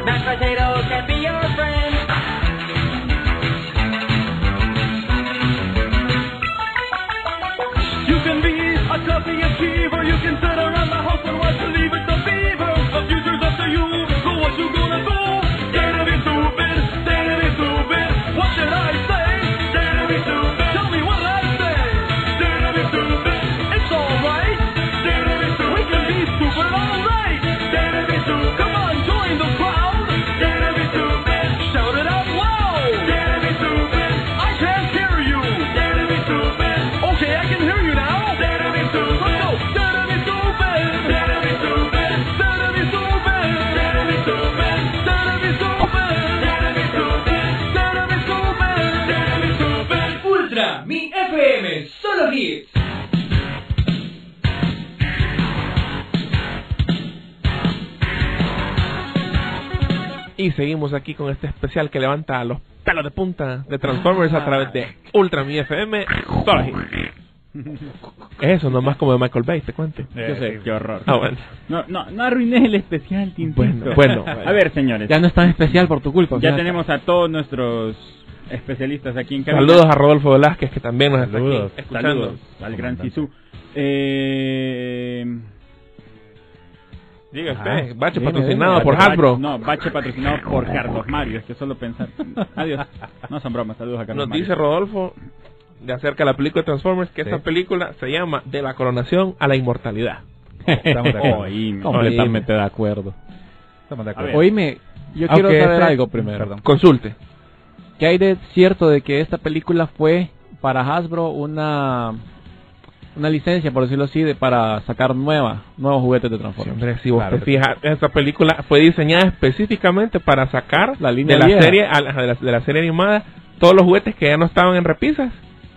Mashed potatoes can be your friend. You can be a toughie achiever. You can sit around the house and watch the leave it the fever. The future's up to you. So what you gonna do? Dare to be stupid. Dare to be stupid. What did I say? Dare to be stupid. Tell me what I say. Dare to be stupid. It's alright. Dare to be stupid. We can be stupid alright. Dare to be stupid. Come on, join the crowd. Dare to be stupid. Shout it out loud. Dare to be stupid. I can't hear you. Dare to be stupid. Okay, I can hear you now. Dare to be stupid. Let's go. Dare to be stupid. Dare to be stupid. Dare to be stupid. Dare to be stupid. Dare to be stupid. Dare to be stupid. Dare to be stupid. Dare to be stupid. Ultra, mi FM, solo hits. Y seguimos aquí con este especial que levanta los pelos de punta de Transformers a través de Ultra Mi FM. Solo hits. Eso, nomás como de Michael Bay, te cuento. Yo sé, qué horror. Ah, bueno. No arruiné el especial, Tintito. Bueno. A ver, señores. Ya no es tan especial por tu culpa. Ya fíjate. tenemos a todos nuestros especialistas aquí en cabina. Saludos a Rodolfo Velázquez, que también nos está aquí escuchando. Saludos al gran Sisu. Diga usted, Bache dime, patrocinado Bache, por Hasbro. No, Bache patrocinado por Carlos Mario. Es que solo pensar. Adiós. No son bromas. Saludos a Carlos Nos Mario. dice Rodolfo de acerca de la película de Transformers que esta película se llama De la coronación a la inmortalidad. Estamos de acuerdo. Completamente de acuerdo. Estamos de A acuerdo. ver. Oíme, yo quiero Aunque saber esta- algo primero. Perdón. Consulte. ¿Qué hay de cierto de que esta película fue para Hasbro una licencia, por decirlo así, para sacar nuevos juguetes de Transformers? Hombre, si vos Claro te que fijas, esta película fue diseñada específicamente para sacar La línea de la vieja. serie de la serie animada todos los juguetes que ya no estaban en repisas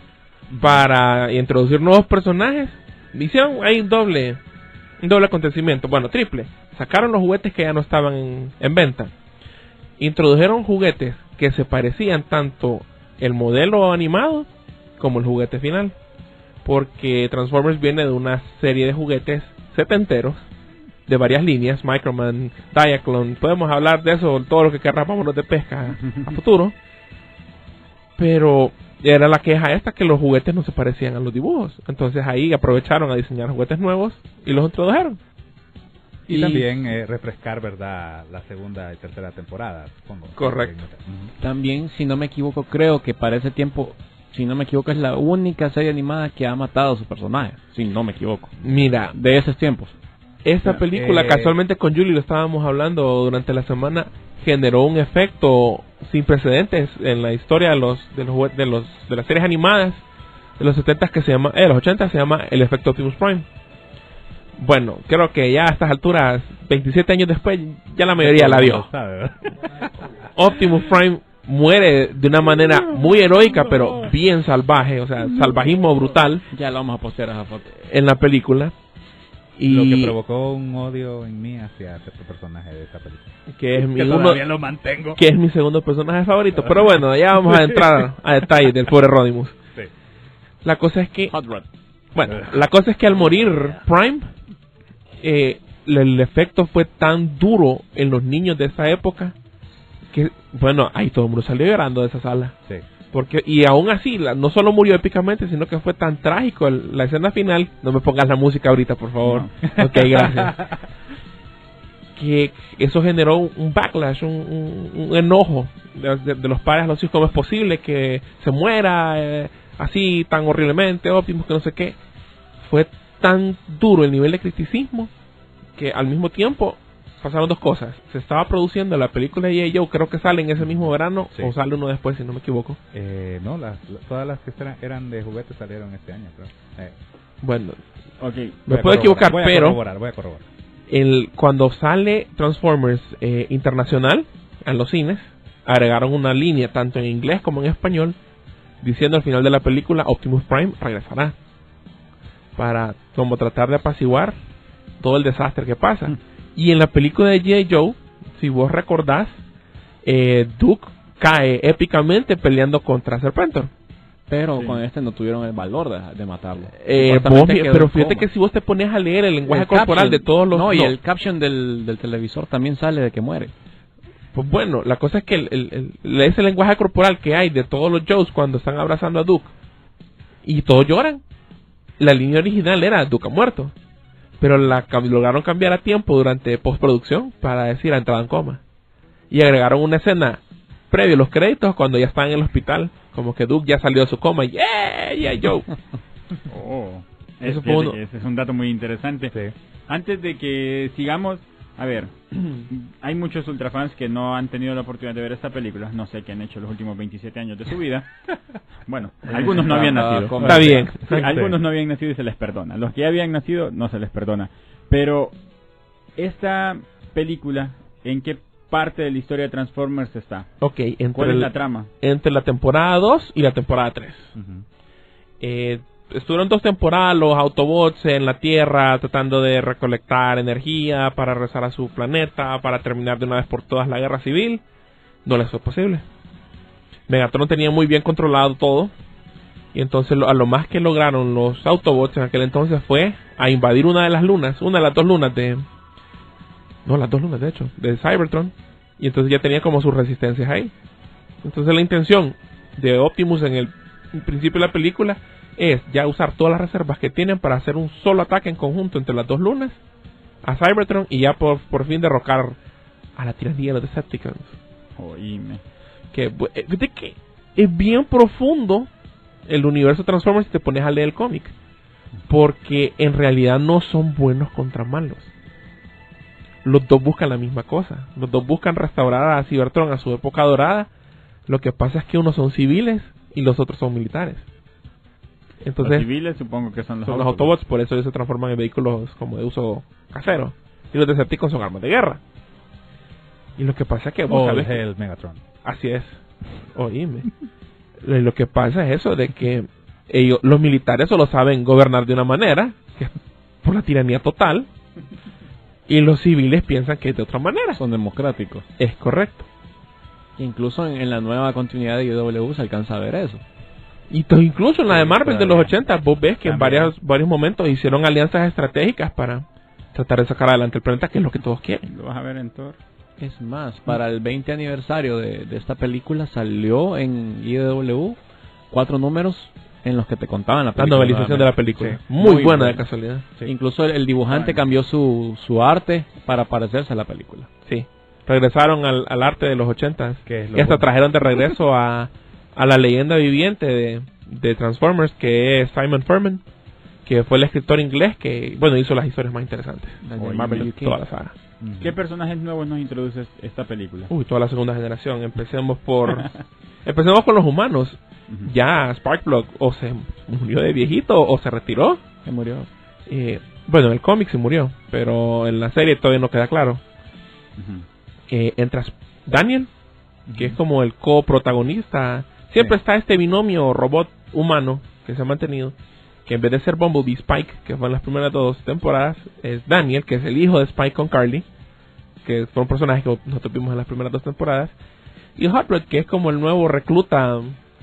para introducir nuevos personajes. Visión, hay un doble acontecimiento, bueno, triple. Sacaron los juguetes que ya no estaban en venta. Introdujeron juguetes que se parecían tanto el modelo animado como el juguete final. Porque Transformers viene de una serie de juguetes setenteros de varias líneas, Microman, Diaclone, podemos hablar de eso, todo lo que querrá, vámonos de pesca a futuro. Pero era la queja esta que los juguetes no se parecían a los dibujos. Entonces ahí aprovecharon a diseñar juguetes nuevos y los introdujeron. Y también refrescar, ¿verdad?, la segunda y tercera temporada, supongo. Correcto. También, si no me equivoco, creo que para ese tiempo, si no me equivoco, es la única serie animada que ha matado a su personaje, si no me equivoco. Mira, De esos tiempos. esta película, casualmente con Julie lo estábamos hablando durante la semana, generó un efecto sin precedentes en la historia de las series animadas de los 70 que se llama, los 80 se llama el efecto Optimus Prime. Bueno, creo que ya a estas alturas, 27 años después, ya la mayoría la vio. Optimus Prime muere de una manera muy heroica, pero bien salvaje, o sea, salvajismo brutal. Ya lo vamos a postear esa foto. En la película. Y lo que provocó un odio en mí hacia cierto personaje de esta película. que es Que todavía lo mantengo. que es mi segundo personaje favorito. Pero bueno, ya vamos a entrar a detalles del pobre Rodimus. Sí. La cosa es que, Hot Rod. bueno, la cosa es que al morir Prime, el efecto fue tan duro en los niños de esa época que, bueno, ahí todo el mundo salió llorando de esa sala. Sí. Porque, y aún así, no solo murió épicamente, sino que fue tan trágico la escena final. No me pongas la música ahorita, por favor. No. Ok, gracias. Que eso generó un backlash, un enojo de los padres a los hijos. ¿Cómo es posible que se muera así tan horriblemente, Optimus, que no sé qué? Fue tan duro el nivel de criticismo que al mismo tiempo pasaron dos cosas. Se estaba produciendo la película de G.I. Joe, creo que sale en ese mismo verano, Sí. o sale uno después, si no me equivoco. No, todas las que eran de juguetes salieron este año, creo. Bueno, Okay. me puedo equivocar, voy a pero corroborar. cuando sale Transformers Internacional en los cines, agregaron una línea tanto en inglés como en español diciendo al final de la película Optimus Prime regresará, para como tratar de apaciguar todo el desastre que pasa. Y en la película de G.I. Joe, si vos recordás, Duke cae épicamente peleando contra Serpentor. Pero con este no tuvieron el valor de matarlo. Pero fíjate que si vos te pones a leer el lenguaje corporal de todos los... No, y el caption del televisor también sale de que muere. Pues bueno, la cosa es que ese lenguaje corporal que hay de todos los Joes cuando están abrazando a Duke y todos lloran. La línea original era Duke ha muerto, pero lograron cambiar a tiempo durante postproducción para decir ha entrado en coma. Y agregaron una escena previo a los créditos cuando ya están en el hospital, como que Duke ya salió de su coma. ¡Yeah, Joe! Oh, Eso fue uno. ese es un dato muy interesante. Sí. Antes de que sigamos, a ver, hay muchos ultrafans que no han tenido la oportunidad de ver esta película. No sé qué han hecho los últimos 27 años de su vida. Bueno, algunos no habían nacido. Está bien. Sí, algunos no habían nacido y se les perdona. Los que ya habían nacido no se les perdona. Pero esta película, ¿en qué parte de la historia de Transformers está? Ok, ¿Cuál es la trama? Entre la temporada 2 y la temporada 3. Estuvieron 2 temporadas los Autobots en la Tierra tratando de recolectar energía para regresar a su planeta, para terminar de una vez por todas la guerra civil. No les fue posible. Megatron tenía muy bien controlado todo, y entonces a lo más que lograron los Autobots en aquel entonces fue a invadir una de las 2 lunas de... No, las 2 lunas de hecho, de Cybertron, y entonces ya tenía como sus resistencias ahí. Entonces la intención de Optimus en el principio de la película es ya usar todas las reservas que tienen para hacer un solo ataque en conjunto entre las 2 lunas a Cybertron y ya por fin derrocar a la tiranía de los Decepticons. Oíme. Que es bien profundo el universo Transformers si te pones a leer el cómic, porque en realidad no son buenos contra malos. Los dos buscan la misma cosa. Los dos buscan restaurar a Cybertron a su época dorada. Lo que pasa es que unos son civiles y los otros son militares. Entonces, los civiles supongo que son los Autobots, por eso ellos se transforman en vehículos como de uso casero. Y los Decepticons son armas de guerra. Y lo que pasa es que... el Megatron. Así es. Oíme. Lo que pasa es eso, de que los militares solo saben gobernar de una manera, que es por la tiranía total, y los civiles piensan que es de otra manera. Son democráticos. Es correcto. Incluso en la nueva continuidad de IW se alcanza a ver eso. Y incluso en la de Marvel de los 80, vos ves que en varios momentos hicieron alianzas estratégicas para tratar de sacar adelante el planeta, que es lo que todos quieren. Lo vas a ver en Thor. Es más, para el 20 aniversario de esta película salió en IDW 4 números en los que te contaban la película. La novelización de la película. Sí. Muy buena de casualidad. Sí. Incluso el dibujante cambió su arte para parecerse a la película. Sí. Regresaron al arte de los 80 que es y hasta trajeron de regreso a la leyenda viviente de Transformers, que es Simon Furman, que fue el escritor inglés que, bueno, hizo las historias más interesantes de Marvel y toda la saga. ¿Qué personajes nuevos nos introduce esta película? Toda la segunda generación. Empecemos con los humanos. Ya Sparkplug o se murió de viejito o se retiró. Se murió. Bueno, en el cómic se murió, pero en la serie todavía no queda claro. Entra Daniel, que es como el coprotagonista. Siempre está este binomio robot-humano que se ha mantenido, que en vez de ser Bumblebee, Spike, que fue en las primeras 2 temporadas, es Daniel, que es el hijo de Spike con Carly, que fue un personaje que nosotros vimos en las primeras 2 temporadas, y Hot Rod, que es como el nuevo recluta.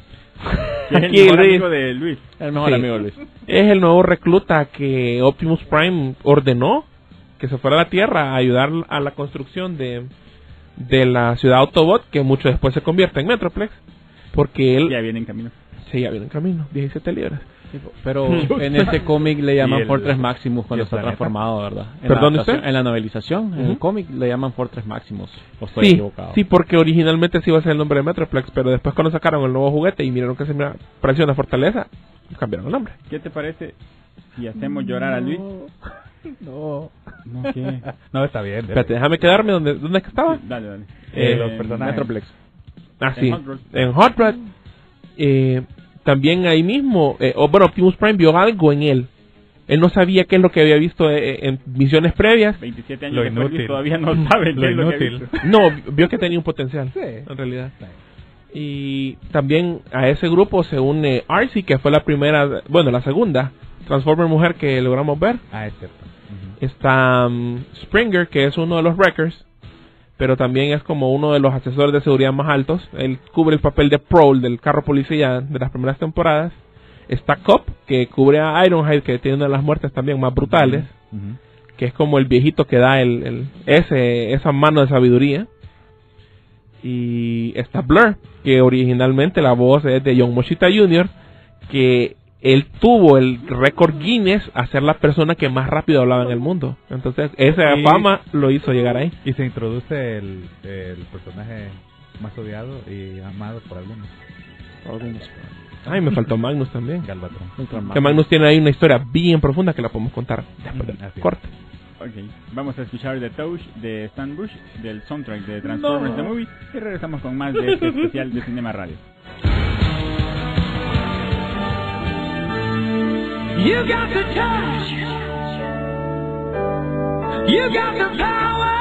Es el mejor amigo de Luis. El mejor amigo de Luis. Es el nuevo recluta que Optimus Prime ordenó que se fuera a la Tierra a ayudar a la construcción de la ciudad Autobot, que mucho después se convierte en Metroplex, porque él... Ya viene en camino. Sí, ya viene en camino, 17 libras. Pero en este cómic le llaman Fortress Maximus cuando está transformado, ¿verdad? ¿Perdón usted? En la novelización, en el cómic le llaman Fortress Maximus. ¿O estoy equivocado? Sí, porque originalmente sí iba a ser el nombre de Metroplex, pero después cuando sacaron el nuevo juguete y miraron que se me pareció una fortaleza, cambiaron el nombre. ¿Qué te parece si hacemos llorar a Luis? No. No, ¿qué? No, está bien. Espérate, déjame quedarme donde es que estaba. Sí, dale. Los personajes. Metroplex. Ah, sí. En Hot Rod. También ahí mismo, Optimus Prime vio algo en él. Él no sabía qué es lo que había visto en misiones previas. 27 años después todavía no sabe qué es lo que había visto. No, vio que tenía un potencial, en realidad. Y también a ese grupo se une Arcee, que fue la segunda Transformer mujer que logramos ver. Es cierto. Está Springer, que es uno de los Wreckers, pero también es como uno de los asesores de seguridad más altos. Él cubre el papel de Prowl, del carro policía de las primeras temporadas. Está Cop, que cubre a Ironhide, que tiene una de las muertes también más brutales, que es como el viejito que da esa mano de sabiduría. y está Blur, que originalmente la voz es de John Moshita Jr., que él tuvo el récord Guinness a ser la persona que más rápido hablaba en el mundo. Entonces esa fama lo hizo llegar ahí. Y se introduce el personaje más odiado y amado por algunos. Ay, me faltó Magnus también. Galvatron. Que Magnus tiene ahí una historia bien profunda que la podemos contar después del corte. Ok, vamos a escuchar The Touch de Stan Bush del soundtrack de Transformers The Movie y regresamos con más de este especial de Cinema Radio. You got the touch. You got the power.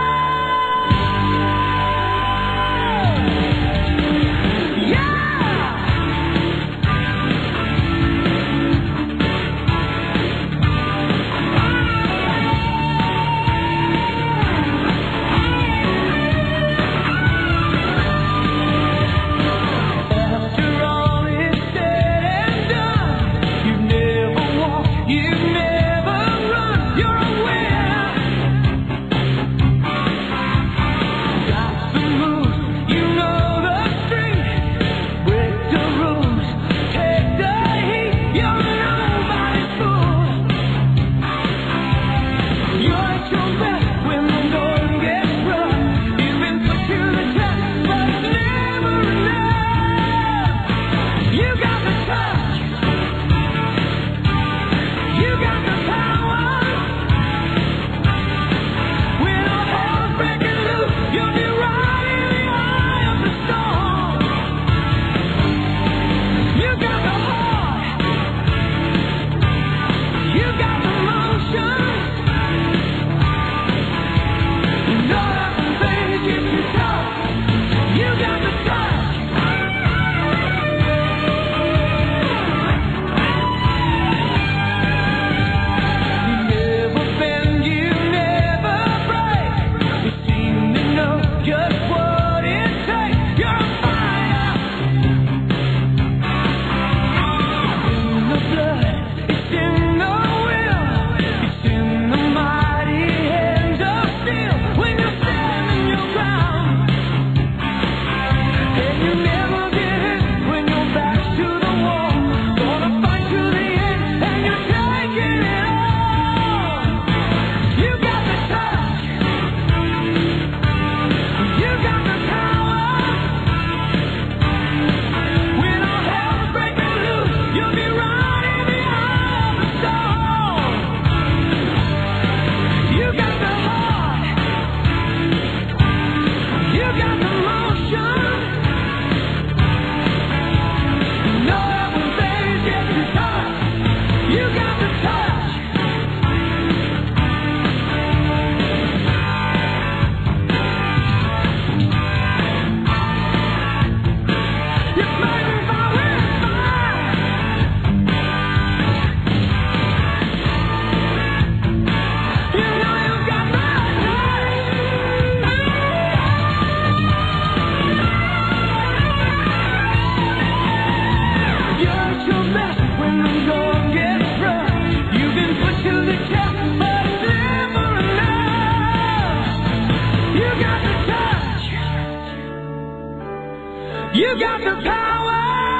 You got the power.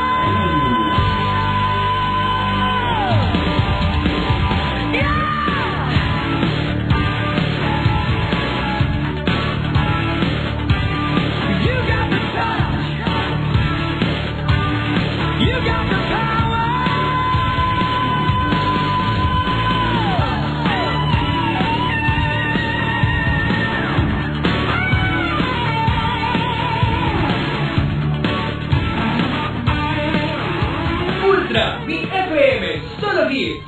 Mi FM, solo hits.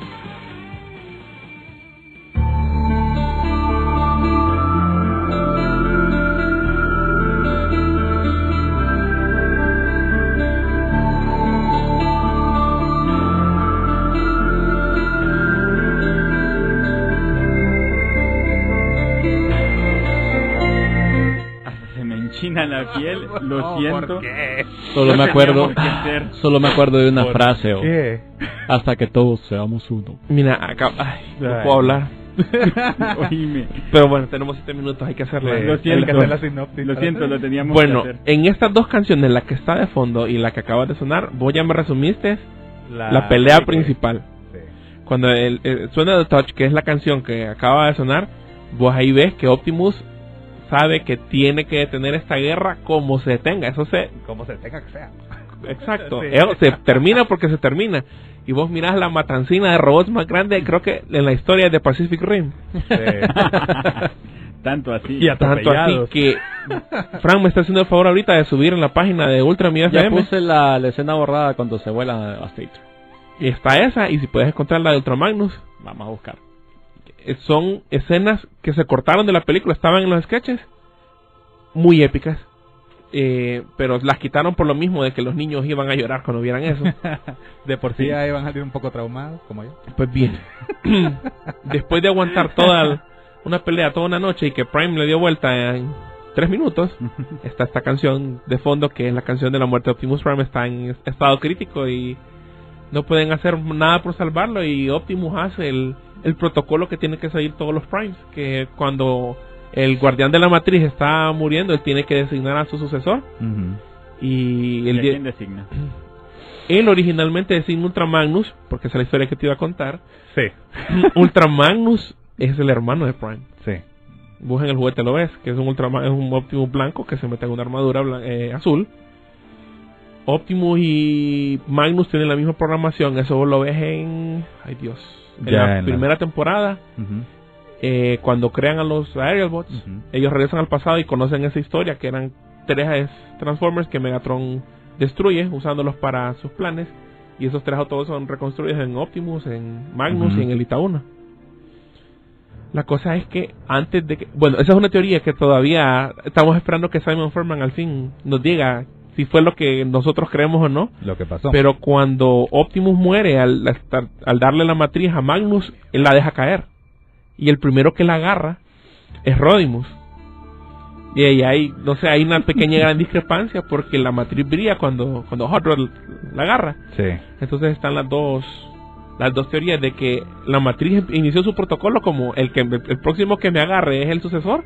Se me enchina la piel, lo siento. ¿Por qué? Solo me acuerdo de una frase. ¿Qué? Hasta que todos seamos uno. Mira, acá, no puedo hablar. Oíme. Pero bueno, tenemos 7 minutos, hay que hacerle. Lo siento, hay que hacer la sinopsis. Lo siento, lo teníamos Bueno, que hacer. en estas dos canciones, la que está de fondo y la que acaba de sonar, vos ya me resumiste la pelea principal. Sí. Cuando suena The Touch, que es la canción que acaba de sonar, vos ahí ves que Optimus sabe que tiene que detener esta guerra como se detenga. Eso se... Como se tenga que sea. Exacto. Sí. Se termina porque se termina. Y vos mirás la matancina de robots más grande, creo que en la historia de Pacific Rim. Tanto así. Y Tanto así que Frank me está haciendo el favor ahorita de subir en la página de Ultra Mi Ya FM. puse la escena borrada cuando se vuela a State. Y está esa, y si puedes encontrar la de Ultra Magnus, Vamos a buscar. son escenas que se cortaron de la película, estaban en los sketches, muy épicas. Pero las quitaron por lo mismo de que los niños iban a llorar cuando vieran eso. De por sí ya iban a salir un poco traumados, como yo. Pues bien, después de aguantar toda una pelea toda una noche y que Prime le dio vuelta en 3 minutos, está esta canción de fondo que es la canción de la muerte de Optimus Prime. Está en estado crítico y no pueden hacer nada por salvarlo, y Optimus hace el protocolo que tienen que seguir todos los Primes, que cuando el guardián de la matriz está muriendo, él tiene que designar a su sucesor. Y ¿Y a quién designa? él originalmente designa Ultra Magnus, porque esa es la historia que te iba a contar. Sí. Ultra Magnus es el hermano de Prime. Sí. Vos en el juguete lo ves, que es un es un Optimus blanco que se mete en una armadura azul. Optimus y Magnus tienen la misma programación, eso vos lo ves en... Ay Dios. En la primera temporada. Cuando crean a los Aerial Bots, ellos regresan al pasado y conocen esa historia, que eran 3 Transformers que Megatron destruye usándolos para sus planes, y esos 3 Autobots son reconstruidos en Optimus, en Magnus y en Elita 1. La cosa es que antes de que... Bueno, esa es una teoría que todavía estamos esperando que Simon Furman al fin nos diga si fue lo que nosotros creemos o no. Lo que pasó. Pero cuando Optimus muere, al darle la matriz a Magnus, él la deja caer. Y el primero que la agarra es Rodimus. Y ahí hay, no sé, hay una pequeña gran discrepancia, porque la matriz brilla cuando Hot Rod la agarra. Sí. Entonces están las dos teorías de que la matriz inició su protocolo como el próximo que me agarre es el sucesor.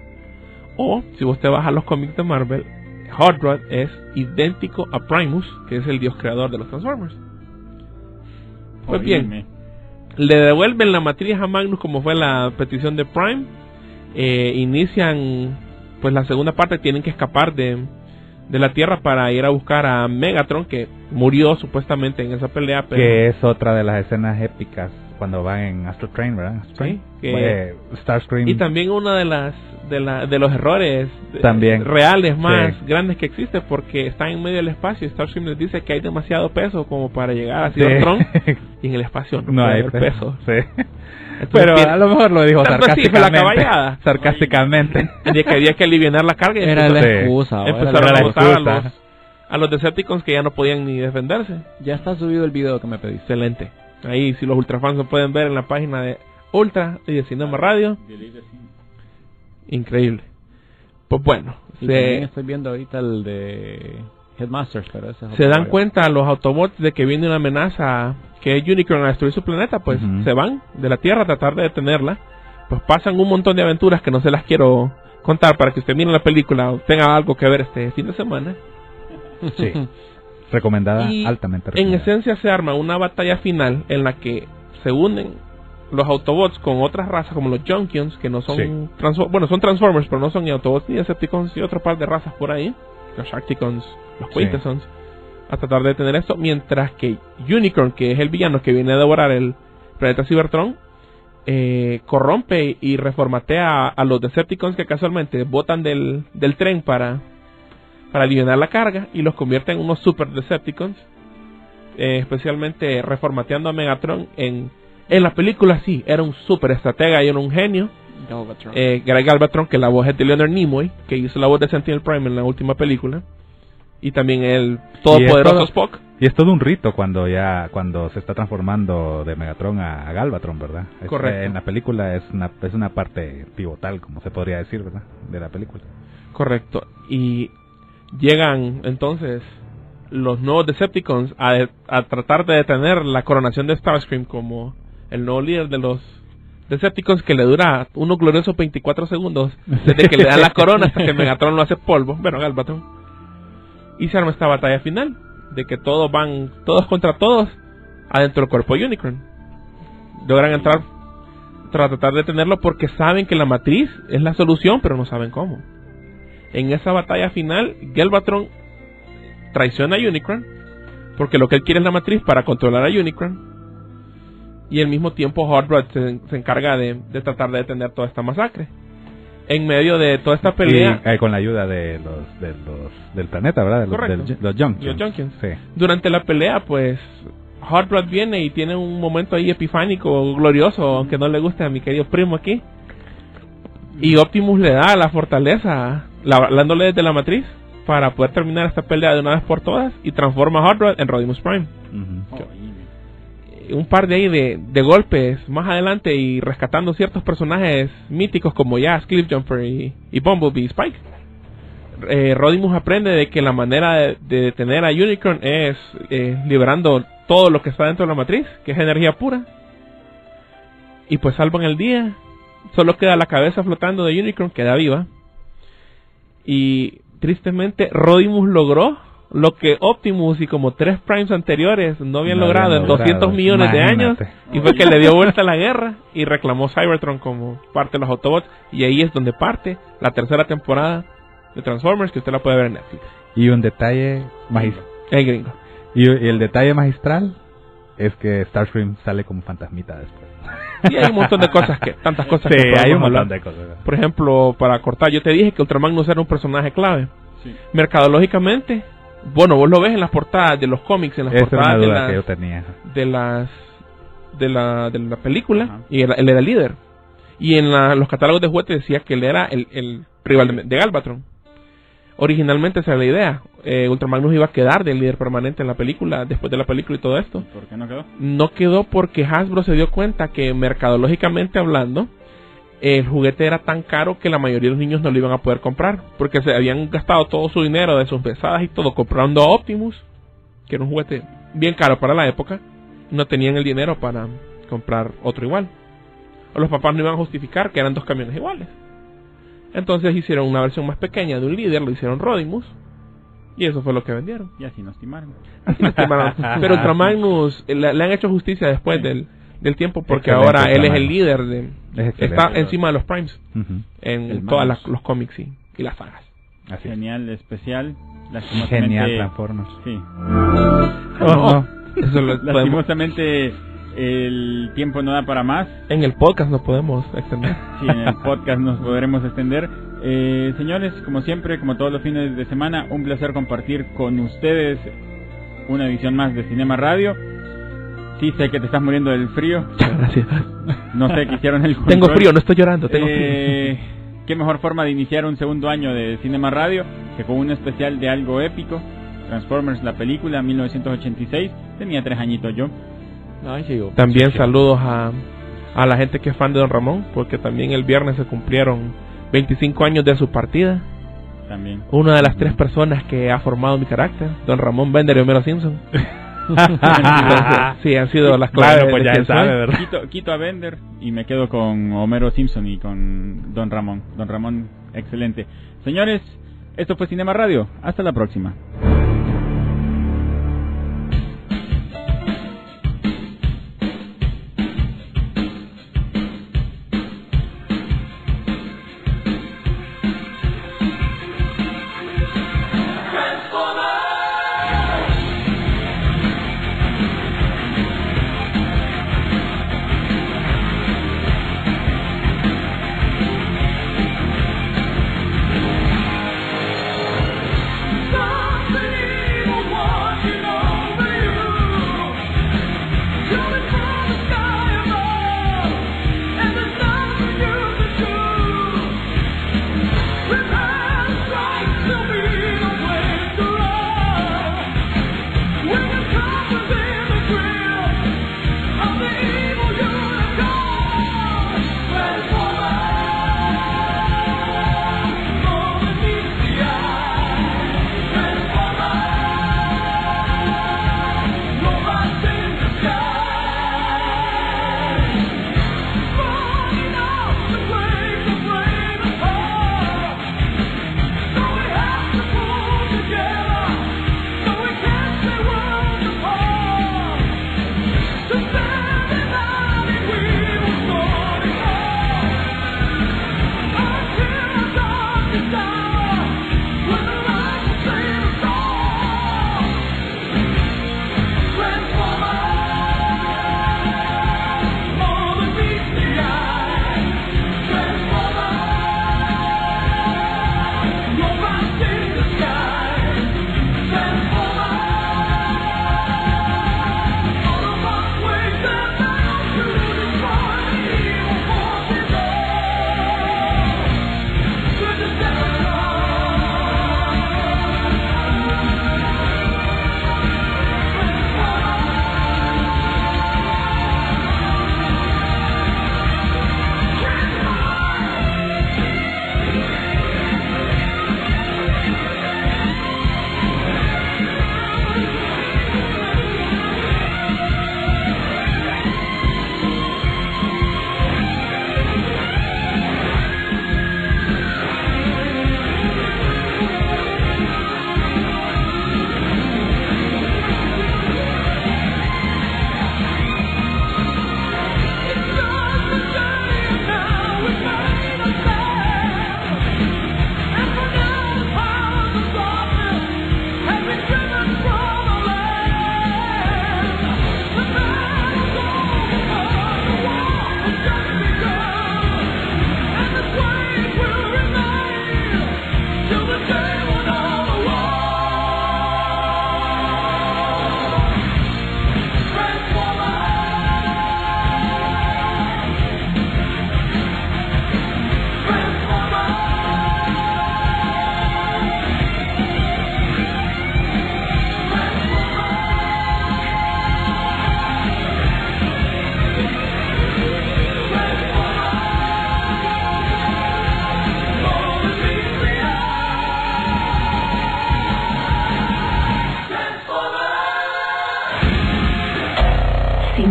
O, si vos te vas a los cómics de Marvel, Hot Rod es idéntico a Primus, que es el dios creador de los Transformers. Pues bien, le devuelven la matriz a Magnus como fue la petición de Prime. Inician pues la segunda parte, tienen que escapar de la Tierra para ir a buscar a Megatron, que murió supuestamente en esa pelea, pero... Que es otra de las escenas épicas cuando van en Astro Train, ¿verdad? Sí, Starscream. Y también una de los errores también reales más grandes que existe, porque están en medio del espacio y Starscream les dice que hay demasiado peso como para llegar a Cybertron, y en el espacio no hay peso. Sí. Entonces, pero a lo mejor lo dijo sarcásticamente. Sarcásticamente. De que había que aliviar la carga. Y era la excusa. Empezaron a usar a los Decepticons, que ya no podían ni defenderse. Ya está subido el video que me pediste. Excelente. Ahí, si los ultrafans lo pueden ver en la página de Ultra y de Cinema Radio. Increíble. Pues bueno. También estoy viendo ahorita el de Headmasters, pero ese es se dan cuenta los Autobots de que viene una amenaza, que es Unicron, a destruir su planeta. Pues se van de la Tierra a tratar de detenerla. Pues pasan un montón de aventuras que no se las quiero contar, para que usted mire la película o tenga algo que ver este fin de semana. Sí. Recomendada, y altamente recomendada. En esencia se arma una batalla final en la que se unen los Autobots con otras razas como los Junkions, que no son son Transformers, pero no son ni Autobots ni Decepticons, y otra par de razas por ahí, los Sharkticons, los Quintessons, a tratar de detener esto, mientras que Unicron, que es el villano que viene a devorar el planeta Cybertron, corrompe y reformatea a los Decepticons, que casualmente botan del tren para aliviar la carga, y los convierte en unos Super Decepticons, especialmente reformateando a Megatron. En la película sí, era un super estratega y era un genio. Galvatron, que la voz es de Leonard Nimoy, que hizo la voz de Sentinel Prime en la última película, y también el todopoderoso Spock. Y es todo un rito cuando se está transformando de Megatron a Galvatron, ¿verdad? Correcto. En la película es una parte pivotal, como se podría decir, ¿verdad? De la película. Correcto. Y llegan entonces los nuevos Decepticons a tratar de detener la coronación de Starscream como el nuevo líder de los Decepticons que le dura unos gloriosos 24 segundos desde que le dan la corona hasta que el Megatron lo hace polvo, bueno, Galvatron. Y se arma esta batalla final de que todos van, todos contra todos, adentro del cuerpo de Unicron. Logran entrar para tratar de detenerlo porque saben que la matriz es la solución, pero no saben cómo. En esa batalla final, Galvatron traiciona a Unicron porque lo que él quiere es la matriz para controlar a Unicron. Y al mismo tiempo Hot Rod se encarga de tratar de detener toda esta masacre. En medio de toda esta pelea... Y, con la ayuda de del planeta, ¿verdad? Los Junkions. Sí. Durante la pelea, pues, Hot Rod viene y tiene un momento ahí epifánico, glorioso, aunque no le guste a mi querido primo aquí. Y Optimus le da la fortaleza, hablándole desde la matriz, para poder terminar esta pelea de una vez por todas, y transforma a Hot Rod en Rodimus Prime. Un par de ahí de golpes más adelante y rescatando ciertos personajes míticos como Jazz, Cliffjumper y Bumblebee y Spike. Rodimus aprende de que la manera de detener a Unicron es liberando todo lo que está dentro de la matriz, que es energía pura. Y pues salvan el día. Solo queda la cabeza flotando de Unicron, queda viva. Y tristemente Rodimus logró lo que Optimus y como 3 Primes anteriores no habían logrado en 200 millones de años, y fue que le dio vuelta a la guerra y reclamó Cybertron como parte de los Autobots, y ahí es donde parte la tercera temporada de Transformers, que usted la puede ver en Netflix. Y un detalle magistral. Gringo. Y el detalle magistral es que Starscream sale como fantasmita después. Sí, hay un montón de cosas tantas cosas sí, que hay un hablar. montón de cosas. Por ejemplo, para cortar, yo te dije que Ultramagnus era un personaje clave. Sí. Mercadológicamente, bueno, vos lo ves en las portadas de los cómics, en las portadas de las que yo tenía. de la película. Ajá. Y él era el líder. Y en los catálogos de juguetes decía que él era el rival de Galvatron. Originalmente esa era la idea. Ultramagnus iba a quedar de líder permanente en la película, después de la película y todo esto. ¿Por qué no quedó? No quedó porque Hasbro se dio cuenta que mercadológicamente hablando, el juguete era tan caro que la mayoría de los niños no lo iban a poder comprar, porque se habían gastado todo su dinero de sus pesadas y todo comprando a Optimus, que era un juguete bien caro para la época. No tenían el dinero para comprar otro igual, o los papás no iban a justificar que eran 2 camiones iguales. Entonces hicieron una versión más pequeña de un líder, lo hicieron Rodimus, y eso fue lo que vendieron. Y así nos timaron. Pero Ultramagnus le han hecho justicia después del tiempo, porque ahora él es el líder está encima de los Primes en todos los cómics y las sagas. Así genial, especial, genial Transformers. Sí. Eso lastimosamente el tiempo no da para más. En el podcast nos podemos extender. Sí, en el podcast nos podremos extender. Señores, como siempre, como todos los fines de semana, un placer compartir con ustedes una edición más de Cinema Radio. Sí, sé que te estás muriendo del frío. Gracias. No sé qué hicieron el control. Tengo frío, no estoy llorando, tengo frío. Qué mejor forma de iniciar un segundo año de Cinema Radio que con un especial de algo épico. Transformers, la película, 1986. Tenía 3 añitos yo. También saludos a la gente que es fan de Don Ramón, porque también el viernes se cumplieron 25 años de su partida. También. Una de las 3 personas que ha formado mi carácter, Don Ramón, Bender y Homero Simpson. Entonces, sí, han sido las claves. Pues ya sabe, ¿verdad? Quito a Bender y me quedo con Homero Simpson y con Don Ramón. Don Ramón, excelente. Señores, esto fue Cinema Radio. Hasta la próxima.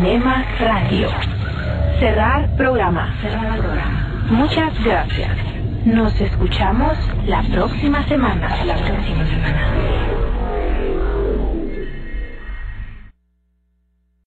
Cinema Radio. Cerrar programa. Muchas gracias. Nos escuchamos la próxima semana.